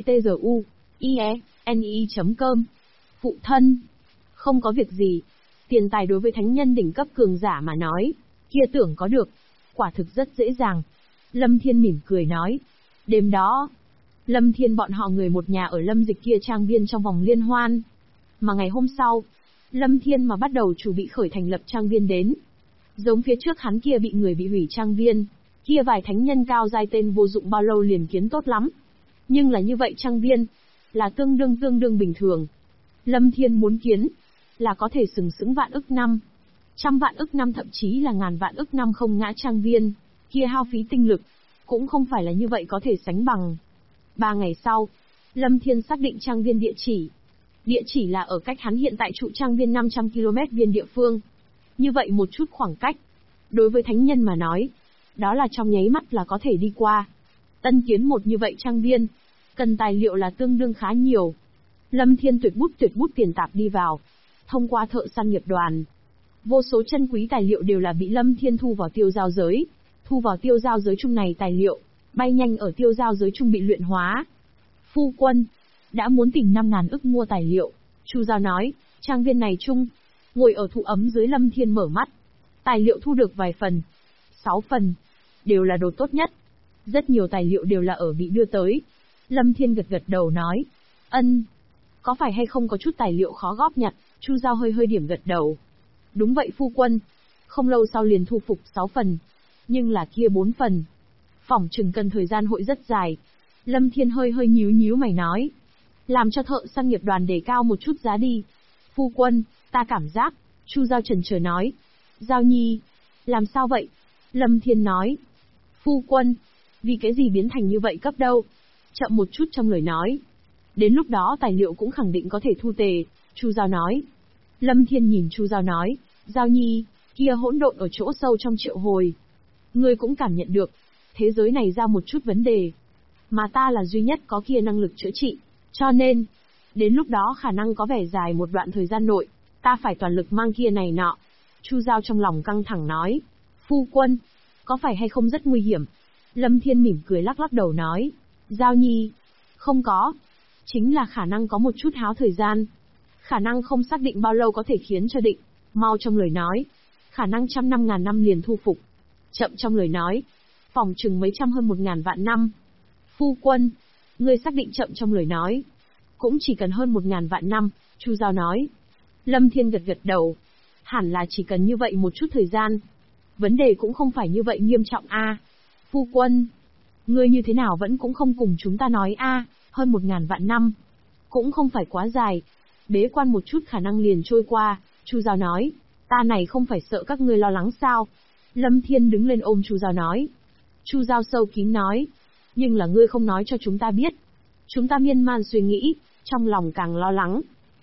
tru.ie.ne.com. Phụ thân. Không có việc gì. Tiền tài đối với thánh nhân đỉnh cấp cường giả mà nói, kia tưởng có được. Quả thực rất dễ dàng. Lâm Thiên mỉm cười nói. Đêm đó, Lâm Thiên bọn họ người một nhà ở Lâm Dịch kia trang viên trong vòng liên hoan. Mà ngày hôm sau, Lâm Thiên mà bắt đầu chuẩn bị khởi thành lập trang viên đến. Giống phía trước hắn kia bị người bị hủy trang viên, kia vài thánh nhân cao giai tên vô dụng bao lâu liền kiến tốt lắm. Nhưng là như vậy trang viên, là tương đương bình thường. Lâm Thiên muốn kiến, là có thể sừng sững vạn ức năm, trăm vạn ức năm thậm chí là ngàn vạn ức năm không ngã trang viên, kia hao phí tinh lực, cũng không phải là như vậy có thể sánh bằng. 3 ngày sau, Lâm Thiên xác định trang viên địa chỉ. Địa chỉ là ở cách hắn hiện tại trụ trang viên 500 km viên địa phương. Như vậy một chút khoảng cách, đối với thánh nhân mà nói, đó là trong nháy mắt là có thể đi qua. Tân kiến một như vậy trang viên, cần tài liệu là tương đương khá nhiều. Lâm Thiên tuyệt bút tiền tạp đi vào, thông qua thợ săn nghiệp đoàn. Vô số chân quý tài liệu đều là bị Lâm Thiên thu vào tiêu giao giới. Thu vào tiêu giao giới chung này tài liệu, bay nhanh ở tiêu giao giới chung bị luyện hóa. Phu quân, đã muốn tìm 5.000 ức mua tài liệu. Chu Giao nói, trang viên này chung, ngồi ở thụ ấm dưới Lâm Thiên mở mắt. Tài liệu thu được vài phần, 6 phần, đều là đồ tốt nhất. Rất nhiều tài liệu đều là ở bị đưa tới. Lâm Thiên gật đầu nói, ân, có phải hay không có chút tài liệu khó góp nhặt? Chu Giao hơi điểm gật đầu. Đúng vậy phu quân, không lâu sau liền thu phục 6 phần, nhưng là kia 4 phần. Phỏng chừng cần thời gian hội rất dài. Lâm Thiên hơi nhíu mày nói, làm cho thợ săn nghiệp đoàn đề cao một chút giá đi. Phu quân, ta cảm giác, Chu Giao chần chờ nói. Giao Nhi, làm sao vậy? Lâm Thiên nói. Phu quân, vì cái gì biến thành như vậy cấp đâu? Chậm một chút trong lời nói. Đến lúc đó tài liệu cũng khẳng định có thể thu tề, Chu Giao nói. Lâm Thiên nhìn Chu Giao nói, Giao Nhi, kia hỗn độn ở chỗ sâu trong triệu hồi. Ngươi cũng cảm nhận được, thế giới này ra một chút vấn đề. Mà ta là duy nhất có kia năng lực chữa trị, cho nên, đến lúc đó khả năng có vẻ dài một đoạn thời gian nội, ta phải toàn lực mang kia này nọ. Chu Giao trong lòng căng thẳng nói, phu quân, có phải hay không rất nguy hiểm? Lâm Thiên mỉm cười lắc đầu nói, Giao Nhi, không có, chính là khả năng có một chút háo thời gian. Khả năng không xác định bao lâu có thể khiến cho định, mau trong lời nói, khả năng 100.000 năm liền thu phục. Chậm trong lời nói, phòng chừng mấy trăm hơn 1.000 vạn năm. Phu quân, ngươi xác định chậm trong lời nói, cũng chỉ cần hơn 1.000 vạn năm, Chu Giao nói. Lâm Thiên gật đầu, hẳn là chỉ cần như vậy một chút thời gian. Vấn đề cũng không phải như vậy nghiêm trọng a. Phu quân, ngươi như thế nào vẫn cũng không cùng chúng ta nói a, hơn 1.000 vạn năm, cũng không phải quá dài. Bế quan một chút khả năng liền trôi qua, Chu Giao nói, ta này không phải sợ các ngươi lo lắng sao? Lâm Thiên đứng lên ôm Chu Giao nói. Chu Giao sâu kín nói, nhưng là ngươi không nói cho chúng ta biết. Chúng ta miên man suy nghĩ, trong lòng càng lo lắng.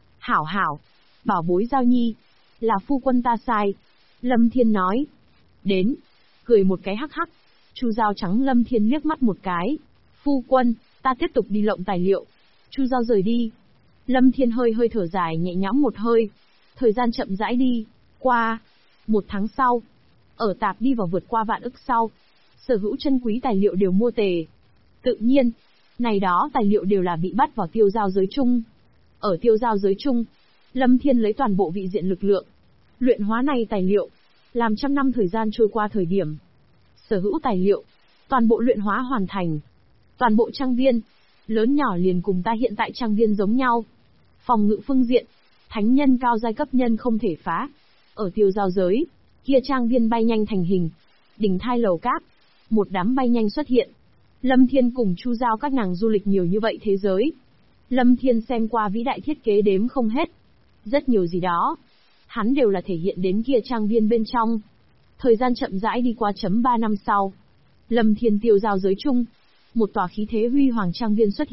Hảo, bảo bối Giao Nhi, là phu quân ta sai. Lâm Thiên nói. Đến, cười một cái hắc hắc. Chu Giao trắng Lâm Thiên liếc mắt một cái. Phu quân, ta tiếp tục đi lộng tài liệu. Chu Giao rời đi. Lâm Thiên hơi thở dài nhẹ nhõm một hơi. Thời gian chậm rãi đi. Qua 1 tháng sau, ở tạp đi vào vượt qua vạn ức sau, sở hữu chân quý tài liệu đều mua tề. Tự nhiên, này đó tài liệu đều là bị bắt vào tiêu giao giới chung. Ở tiêu giao giới chung, Lâm Thiên lấy toàn bộ vị diện lực lượng, luyện hóa này tài liệu, làm 100 năm thời gian trôi qua thời điểm. Sở hữu tài liệu, toàn bộ luyện hóa hoàn thành. Toàn bộ trang viên, lớn nhỏ liền cùng ta hiện tại trang viên giống nhau. Phòng ngự phương diện, thánh nhân cao giai cấp nhân không thể phá. Ở tiêu giao giới, kia trang viên bay nhanh thành hình. Đỉnh thai lầu cát, một đám bay nhanh xuất hiện. Lâm Thiên cùng Chu Giao các nàng du lịch nhiều như vậy thế giới. Lâm Thiên xem qua vĩ đại thiết kế đếm không hết. Rất nhiều gì đó. Hắn đều là thể hiện đến kia trang viên bên trong. Thời gian chậm rãi đi qua 3 năm sau. Lâm Thiên tiêu giao giới chung. Một tòa khí thế huy hoàng trang viên xuất hiện.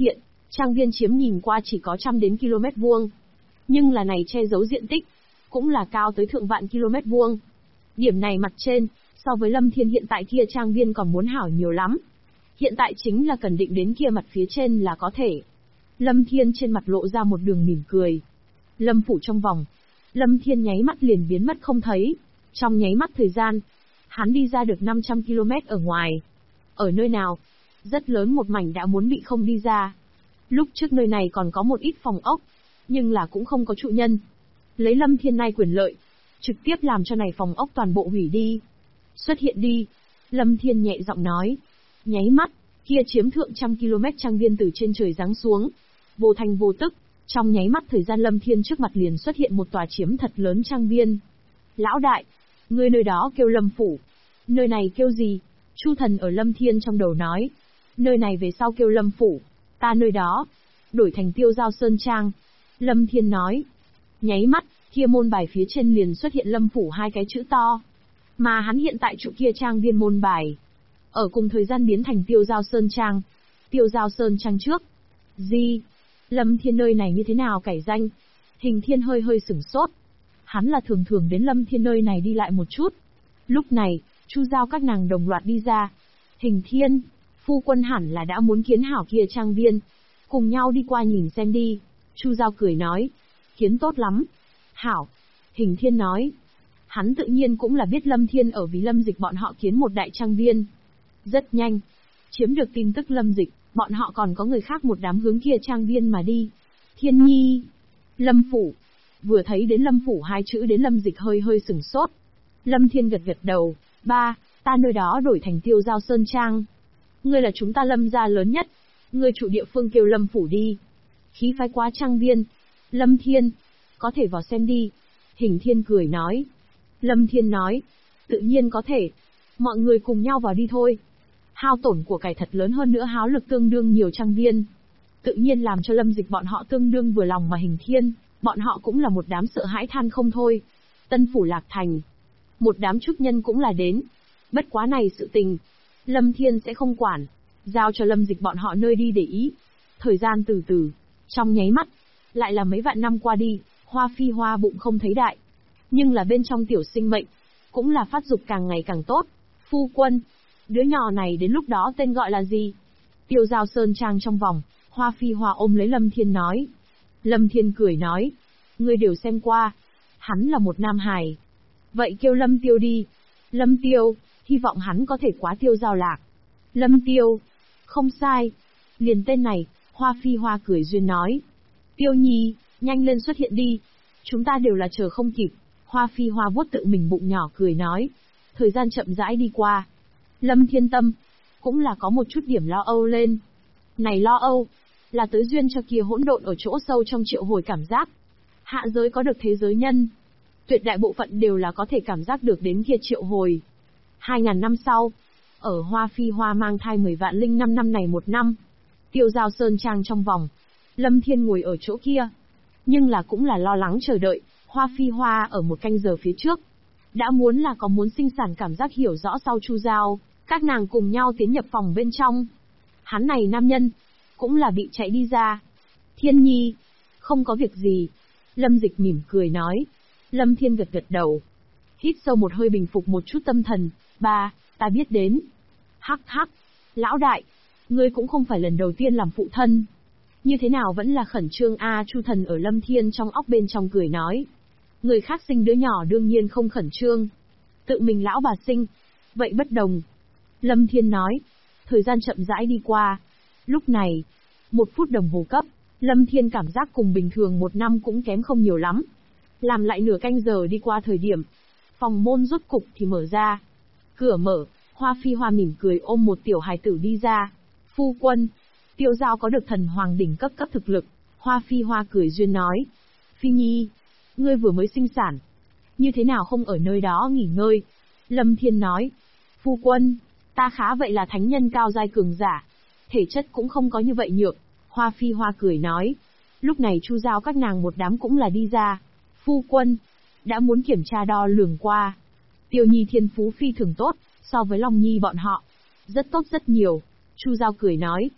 Trang viên chiếm nhìn qua chỉ có trăm đến km vuông, nhưng là này che giấu diện tích, cũng là cao tới thượng vạn km vuông. Điểm này mặt trên, so với Lâm Thiên hiện tại kia trang viên còn muốn hảo nhiều lắm. Hiện tại chính là cần định đến kia mặt phía trên là có thể. Lâm Thiên trên mặt lộ ra một đường mỉm cười. Lâm phủ trong vòng, Lâm Thiên nháy mắt liền biến mất không thấy. Trong nháy mắt thời gian, hắn đi ra được 500 km ở ngoài. Ở nơi nào? Rất lớn một mảnh đã muốn bị không đi ra. Lúc trước nơi này còn có một ít phòng ốc, nhưng là cũng không có trụ nhân. Lấy Lâm Thiên nay quyền lợi, trực tiếp làm cho này phòng ốc toàn bộ hủy đi. Xuất hiện đi. Lâm Thiên nhẹ giọng nói. Nháy mắt, kia chiếm thượng trăm km trang viên từ trên trời giáng xuống. Vô thành vô tức, trong nháy mắt thời gian Lâm Thiên trước mặt liền xuất hiện một tòa chiếm thật lớn trang viên. Lão đại, ngươi nơi đó kêu Lâm phủ. Nơi này kêu gì? Chu Thần ở Lâm Thiên trong đầu nói. Nơi này về sau kêu Lâm phủ, ta nơi đó đổi thành Tiêu Giao Sơn Trang. Lâm Thiên nói. Nháy mắt, kia môn bài phía trên liền xuất hiện Lâm phủ hai cái chữ to. Mà hắn hiện tại trụ kia trang viên môn bài, ở cùng thời gian biến thành Tiêu Giao Sơn Trang. Tiêu Giao Sơn Trang trước. Gì? Lâm Thiên nơi này như thế nào cải danh? Hình Thiên hơi hơi sửng sốt. Hắn là thường thường đến Lâm Thiên nơi này đi lại một chút. Lúc này, Chu Giao các nàng đồng loạt đi ra. Hình Thiên, phu quân hẳn là đã muốn kiến hảo kia trang viên. Cùng nhau đi qua nhìn xem đi. Chu Giao cười nói. Kiến tốt lắm. Hảo. Hình Thiên nói. Hắn tự nhiên cũng là biết Lâm Thiên ở vì Lâm Dịch bọn họ kiến một đại trang viên. Rất nhanh. Chiếm được tin tức Lâm Dịch, bọn họ còn có người khác một đám hướng kia trang viên mà đi. Thiên Nhi. Lâm phủ. Vừa thấy đến Lâm phủ hai chữ đến Lâm Dịch hơi hơi sửng sốt. Lâm Thiên gật gật đầu. Ba, ta nơi đó đổi thành Tiêu Giao Sơn Trang. Ngươi là chúng ta Lâm gia lớn nhất. Ngươi trụ địa phương kêu Lâm phủ đi. Khí phái quá trang viên. Lâm Thiên. Có thể vào xem đi. Hình Thiên cười nói. Lâm Thiên nói. Tự nhiên có thể. Mọi người cùng nhau vào đi thôi. Hao tổn của cải thật lớn hơn nữa háo lực tương đương nhiều trang viên. Tự nhiên làm cho Lâm Dịch bọn họ tương đương vừa lòng mà Hình Thiên, bọn họ cũng là một đám sợ hãi than không thôi. Tân phủ Lạc Thành. Một đám trúc nhân cũng là đến. Bất quá này sự tình, Lâm Thiên sẽ không quản. Giao cho Lâm Dịch bọn họ nơi đi để ý. Thời gian từ từ, trong nháy mắt, lại là mấy vạn năm qua đi, Hoa Phi Hoa bụng không thấy đại. Nhưng là bên trong tiểu sinh mệnh, cũng là phát dục càng ngày càng tốt. Phu quân, đứa nhỏ này đến lúc đó tên gọi là gì? Tiêu Giao Sơn Trang trong vòng, Hoa Phi Hoa ôm lấy Lâm Thiên nói. Lâm Thiên cười nói. Ngươi đều xem qua. Hắn là một nam hài. Vậy kêu Lâm Tiêu đi. Lâm Tiêu, hy vọng hắn có thể quá Tiêu Giao lạc. Lâm Tiêu. Không sai. Liền tên này, Hoa Phi Hoa cười duyên nói. Tiêu Nhi, nhanh lên xuất hiện đi. Chúng ta đều là chờ không kịp. Hoa Phi Hoa vuốt tự mình bụng nhỏ cười nói. Thời gian chậm rãi đi qua. Lâm Thiên tâm, cũng là có một chút điểm lo âu lên. Này lo âu, là tới duyên cho kia hỗn độn ở chỗ sâu trong triệu hồi cảm giác. Hạ giới có được thế giới nhân. Tuyệt đại bộ phận đều là có thể cảm giác được đến kia triệu hồi. 2000 năm sau, ở Hoa Phi Hoa mang thai 10 vạn linh 5 năm này một năm. Tiêu Giao Sơn Trang trong vòng. Lâm Thiên ngồi ở chỗ kia. Nhưng là cũng là lo lắng chờ đợi, Hoa Phi Hoa ở một canh giờ phía trước. Đã muốn là có muốn sinh sản cảm giác hiểu rõ sau Chu Giao, các nàng cùng nhau tiến nhập phòng bên trong. Hắn này nam nhân, cũng là bị chạy đi ra. Thiên Nhi, không có việc gì. Lâm Dịch mỉm cười nói. Lâm Thiên gật gật đầu. Hít sâu một hơi bình phục một chút tâm thần. Ba, ta biết đến. Hắc hắc, lão đại, ngươi cũng không phải lần đầu tiên làm phụ thân. Như thế nào vẫn là khẩn trương a? Chu Thần ở Lâm Thiên trong óc bên trong cười nói. Người khác sinh đứa nhỏ đương nhiên không khẩn trương. Tự mình lão bà sinh, vậy bất đồng. Lâm Thiên nói. Thời gian chậm rãi đi qua. Lúc này, 1 phút đồng hồ cấp, Lâm Thiên cảm giác cùng bình thường 1 năm cũng kém không nhiều lắm. Làm lại nửa canh giờ đi qua thời điểm, phòng môn rốt cục thì mở ra. Cửa mở, Hoa Phi Hoa mỉm cười ôm một tiểu hài tử đi ra. Phu quân, Tiêu Giao có được thần hoàng đỉnh cấp thực lực. Hoa Phi Hoa cười duyên nói. Phi Nhi, ngươi vừa mới sinh sản, như thế nào không ở nơi đó nghỉ ngơi? Lâm Thiên nói. Phu quân, ta khá vậy là thánh nhân cao giai cường giả, thể chất cũng không có như vậy nhược. Hoa Phi Hoa cười nói. Lúc này Chu Giao các nàng một đám cũng là đi ra. Phu quân, đã muốn kiểm tra đo lường qua. Tiêu Nhi thiên phú phi thường tốt, so với Long Nhi bọn họ. Rất tốt rất nhiều. Chu Giao cười nói.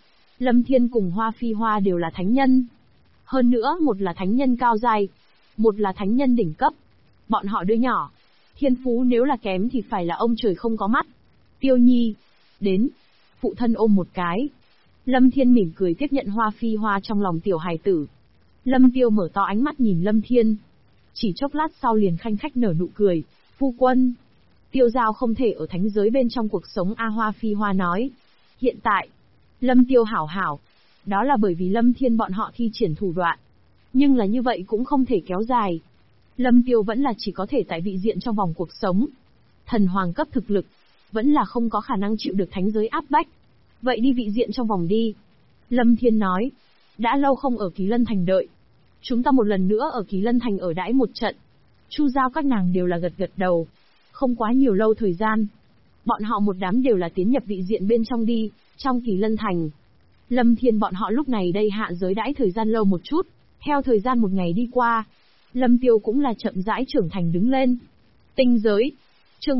Lâm Thiên cùng Hoa Phi Hoa đều là thánh nhân. Hơn nữa, một là thánh nhân cao giai, một là thánh nhân đỉnh cấp. Bọn họ đứa nhỏ, thiên phú nếu là kém thì phải là ông trời không có mắt. Tiêu Nhi, đến. Phụ thân ôm một cái. Lâm Thiên mỉm cười tiếp nhận Hoa Phi Hoa trong lòng tiểu hài tử. Lâm Tiêu mở to ánh mắt nhìn Lâm Thiên. Chỉ chốc lát sau liền khanh khách nở nụ cười. Phu quân, Tiêu Giao không thể ở thánh giới bên trong cuộc sống A. Hoa Phi Hoa nói. Hiện tại, Lâm Tiêu hảo hảo. Đó là bởi vì Lâm Thiên bọn họ thi triển thủ đoạn. Nhưng là như vậy cũng không thể kéo dài. Lâm Tiêu vẫn là chỉ có thể tại vị diện trong vòng cuộc sống. Thần hoàng cấp thực lực, vẫn là không có khả năng chịu được thánh giới áp bách. Vậy đi vị diện trong vòng đi. Lâm Thiên nói. Đã lâu không ở Kỳ Lân Thành đợi. Chúng ta một lần nữa ở Kỳ Lân Thành ở đãi một trận. Chu Giao các nàng đều là gật gật đầu. Không quá nhiều lâu thời gian. Bọn họ một đám đều là tiến nhập vị diện bên trong đi, trong Kỳ Lân Thành. Lâm Thiên bọn họ lúc này đây hạ giới đãi thời gian lâu một chút. Theo thời gian một ngày đi qua, Lâm Tiêu cũng là chậm rãi trưởng thành đứng lên. Tinh giới. Chương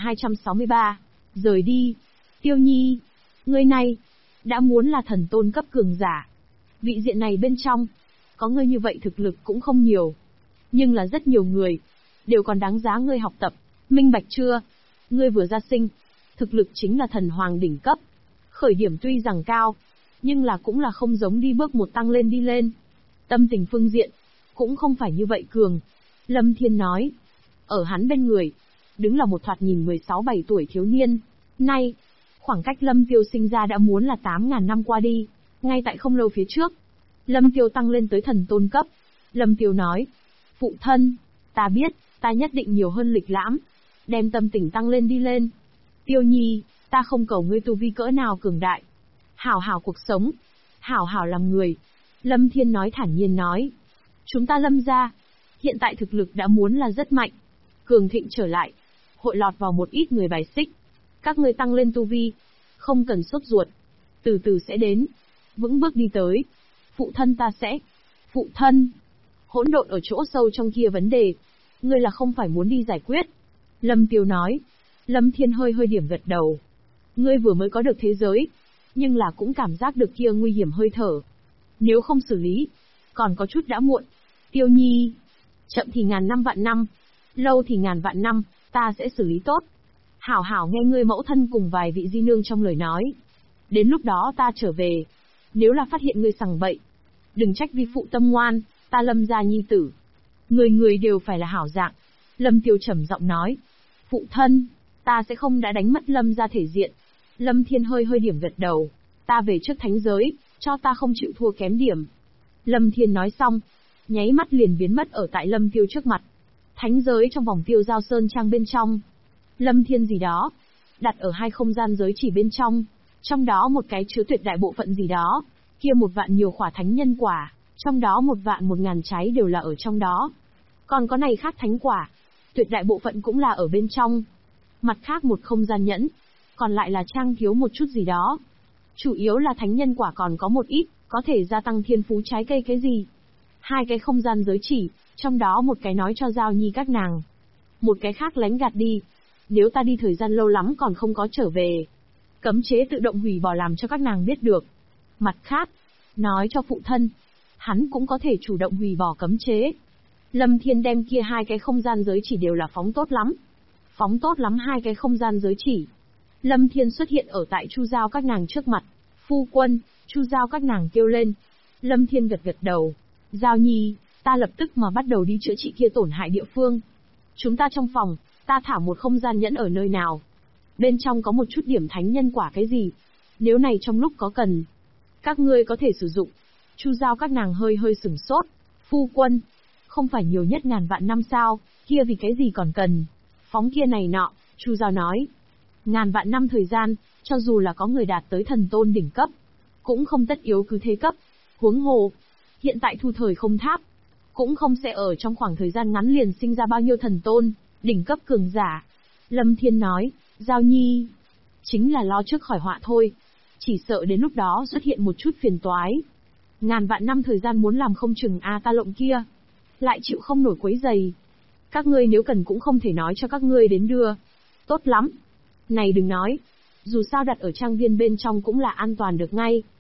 1263. Rời đi. Tiêu Nhi. Ngươi này, đã muốn là thần tôn cấp cường giả. Vị diện này bên trong, có ngươi như vậy thực lực cũng không nhiều. Nhưng là rất nhiều người, đều còn đáng giá ngươi học tập. Minh bạch chưa? Ngươi vừa ra sinh, thực lực chính là thần hoàng đỉnh cấp. Khởi điểm tuy rằng cao, nhưng là cũng là không giống đi bước một tăng lên đi lên. Tâm tình phương diện, cũng không phải như vậy cường. Lâm Thiên nói. Ở hắn bên người, đứng là một thoạt nhìn 16-17 tuổi thiếu niên. Nay, khoảng cách Lâm Tiêu sinh ra đã muốn là 8.000 năm qua đi. Ngay tại không lâu phía trước, Lâm Tiêu tăng lên tới thần tôn cấp. Lâm Tiêu nói. Phụ thân, ta biết, ta nhất định nhiều hơn lịch lãm. Đem tâm tình tăng lên đi lên. Tiêu Nhi, ta không cầu ngươi tu vi cỡ nào cường đại. Hảo hảo cuộc sống. Hảo hảo làm người. Lâm Thiên nói thản nhiên nói. Chúng ta Lâm gia, hiện tại thực lực đã muốn là rất mạnh. Cường thịnh trở lại. Hội lọt vào một ít người bài xích. Các ngươi tăng lên tu vi. Không cần sốt ruột. Từ từ sẽ đến. Vững bước đi tới. Phụ thân ta sẽ. Phụ thân. Hỗn độn ở chỗ sâu trong kia vấn đề. Ngươi là không phải muốn đi giải quyết. Lâm Tiêu nói. Lâm Thiên hơi điểm gật đầu. Ngươi vừa mới có được thế giới. Nhưng là cũng cảm giác được kia nguy hiểm hơi thở. Nếu không xử lý, còn có chút đã muộn. Tiêu Nhi. Chậm thì ngàn năm vạn năm. Lâu thì ngàn vạn năm, ta sẽ xử lý tốt. Hảo hảo nghe ngươi mẫu thân cùng vài vị di nương trong lời nói. Đến lúc đó ta trở về. Nếu là phát hiện ngươi sằng bậy, đừng trách vi phụ tâm ngoan, ta Lâm gia nhi tử. Người đều phải là hảo dạng. Lâm Tiêu trầm giọng nói. Phụ thân, ta sẽ không đã đánh mất Lâm gia thể diện. Lâm Thiên hơi điểm gật đầu. Ta về trước thánh giới, cho ta không chịu thua kém điểm. Lâm Thiên nói xong, nháy mắt liền biến mất ở tại Lâm Tiêu trước mặt. Thánh giới trong vòng Tiêu Giao Sơn Trang bên trong. Lâm Thiên gì đó, đặt ở hai không gian giới chỉ bên trong đó một cái chứa tuyệt đại bộ phận gì đó, kia 1 vạn nhiều khỏa thánh nhân quả, trong đó 1 vạn 1000 trái đều là ở trong đó. Còn có này khác thánh quả, tuyệt đại bộ phận cũng là ở bên trong. Mặt khác một không gian nhẫn, còn lại là trang thiếu một chút gì đó. Chủ yếu là thánh nhân quả còn có một ít, có thể gia tăng thiên phú trái cây cái gì. 2 cái không gian giới chỉ, trong đó một cái nói cho Giao Nhi các nàng. Một cái khác lánh gạt đi. Nếu ta đi thời gian lâu lắm còn không có trở về, cấm chế tự động hủy bỏ làm cho các nàng biết được. Mặt khác, nói cho phụ thân, hắn cũng có thể chủ động hủy bỏ cấm chế. Lâm Thiên đem kia 2 cái không gian giới chỉ đều là phóng tốt lắm. Phóng tốt lắm 2 cái không gian giới chỉ. Lâm Thiên xuất hiện ở tại Chu Giao các nàng trước mặt. Phu quân, Chu Giao các nàng kêu lên. Lâm Thiên gật đầu. Giao Nhi, ta lập tức mà bắt đầu đi chữa trị kia tổn hại địa phương. Chúng ta trong phòng, ta thả một không gian nhẫn ở nơi nào. Bên trong có một chút điểm thánh nhân quả cái gì. Nếu này trong lúc có cần, các ngươi có thể sử dụng. Chu Giao các nàng hơi sửng sốt. Phu quân, không phải nhiều nhất ngàn vạn năm sao, kia vì cái gì còn cần. Phóng kia này nọ, Chu Giao nói. Ngàn vạn năm thời gian, cho dù là có người đạt tới thần tôn đỉnh cấp, cũng không tất yếu cứ thế cấp. Huống hồ, hiện tại thu thời không tháp, cũng không sẽ ở trong khoảng thời gian ngắn liền sinh ra bao nhiêu thần tôn, đỉnh cấp cường giả. Lâm Thiên nói, Giao Nhi, chính là lo trước khỏi họa thôi. Chỉ sợ đến lúc đó xuất hiện một chút phiền toái. Ngàn vạn năm thời gian muốn làm không chừng ta lộng kia, lại chịu không nổi quấy giày. Các ngươi nếu cần cũng không thể nói cho các ngươi đến đưa. Tốt lắm. Này đừng nói. Dù sao đặt ở trang viên bên trong cũng là an toàn được ngay.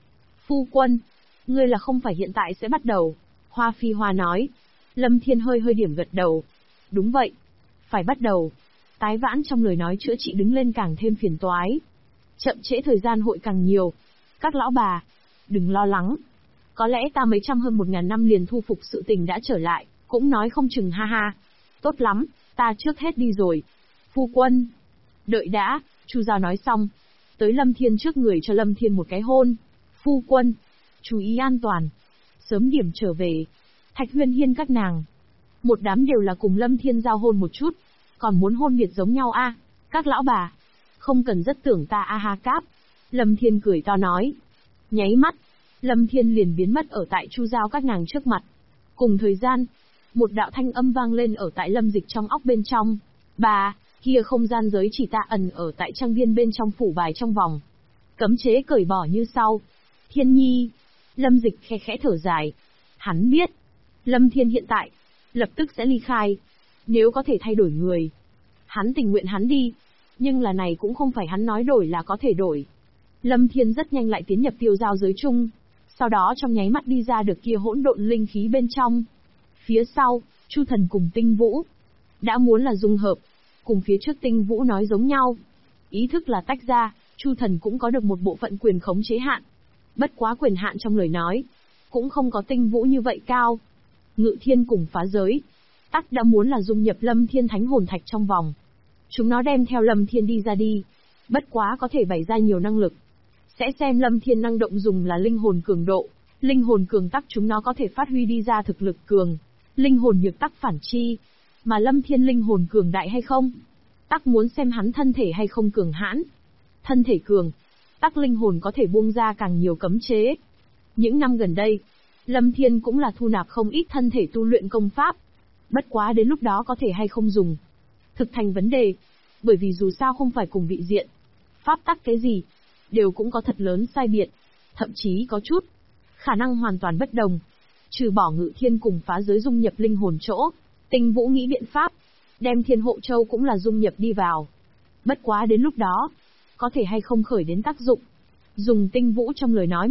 Phu quân, ngươi là không phải hiện tại sẽ bắt đầu. Hoa Phi Hoa nói. Lâm Thiên hơi hơi điểm gật đầu. Đúng vậy. Phải bắt đầu. Tái vãn trong lời nói chữa trị đứng lên càng thêm phiền toái. Chậm trễ thời gian hội càng nhiều. Các lão bà, đừng lo lắng. Có lẽ ta mấy trăm hơn 1000 năm liền thu phục sự tình đã trở lại, cũng nói không chừng ha ha. Tốt lắm, ta trước hết đi rồi. Phu quân. Đợi đã, Chu Giao nói xong. Tới Lâm Thiên trước người cho Lâm Thiên một cái hôn. Phu quân. Chú ý an toàn. Sớm điểm trở về. Thạch Huyên Hiên các nàng. Một đám đều là cùng Lâm Thiên giao hôn một chút. Còn muốn hôn biệt giống nhau a? Các lão bà. Không cần rất tưởng ta a ha cáp. Lâm Thiên cười to nói. Nháy mắt. Lâm Thiên liền biến mất ở tại Chu Giao các nàng trước mặt. Cùng thời gian, một đạo thanh âm vang lên ở tại Lâm Dịch trong óc bên trong. Bà, kia không gian giới chỉ ta ẩn ở tại trang viên bên trong phủ bài trong vòng. Cấm chế cởi bỏ như sau. Thiên Nhi. Lâm Dịch khe khẽ thở dài. Hắn biết. Lâm Thiên hiện tại, lập tức sẽ ly khai. Nếu có thể thay đổi người, hắn tình nguyện hắn đi. Nhưng là này cũng không phải hắn nói đổi là có thể đổi. Lâm Thiên rất nhanh lại tiến nhập tiêu giao giới chung. Sau đó trong nháy mắt đi ra được kia hỗn độn linh khí bên trong. Phía sau, Chu Thần cùng Tinh Vũ. Đã muốn là dung hợp. Cùng phía trước Tinh Vũ nói giống nhau. Ý thức là tách ra, Chu Thần cũng có được một bộ phận quyền khống chế hạn. Bất quá quyền hạn trong lời nói. Cũng không có Tinh Vũ như vậy cao. Ngự Thiên cùng phá giới. Tắc đã muốn là dung nhập Lâm Thiên Thánh Hồn Thạch trong vòng. Chúng nó đem theo Lâm Thiên đi ra đi. Bất quá có thể bày ra nhiều năng lực. Sẽ xem Lâm Thiên năng động dùng là linh hồn cường độ. Linh hồn cường tắc chúng nó có thể phát huy đi ra thực lực cường. Linh hồn nhược tắc phản chi. Mà Lâm Thiên linh hồn cường đại hay không? Tắc muốn xem hắn thân thể hay không cường hãn. Thân thể cường. Tắc linh hồn có thể buông ra càng nhiều cấm chế. Những năm gần đây, Lâm Thiên cũng là thu nạp không ít thân thể tu luyện công pháp. Bất quá đến lúc đó có thể hay không dùng. Thực thành vấn đề. Bởi vì dù sao không phải cùng vị diện. Pháp tắc cái gì, đều cũng có thật lớn sai biệt. Thậm chí có chút khả năng hoàn toàn bất đồng. Trừ bỏ Ngự Thiên cùng phá giới dung nhập linh hồn chỗ, Tinh Vũ nghĩ biện pháp, đem Thiên Hộ Châu cũng là dung nhập đi vào. Bất quá đến lúc đó, có thể hay không khởi đến tác dụng. Dùng Tinh Vũ trong lời nói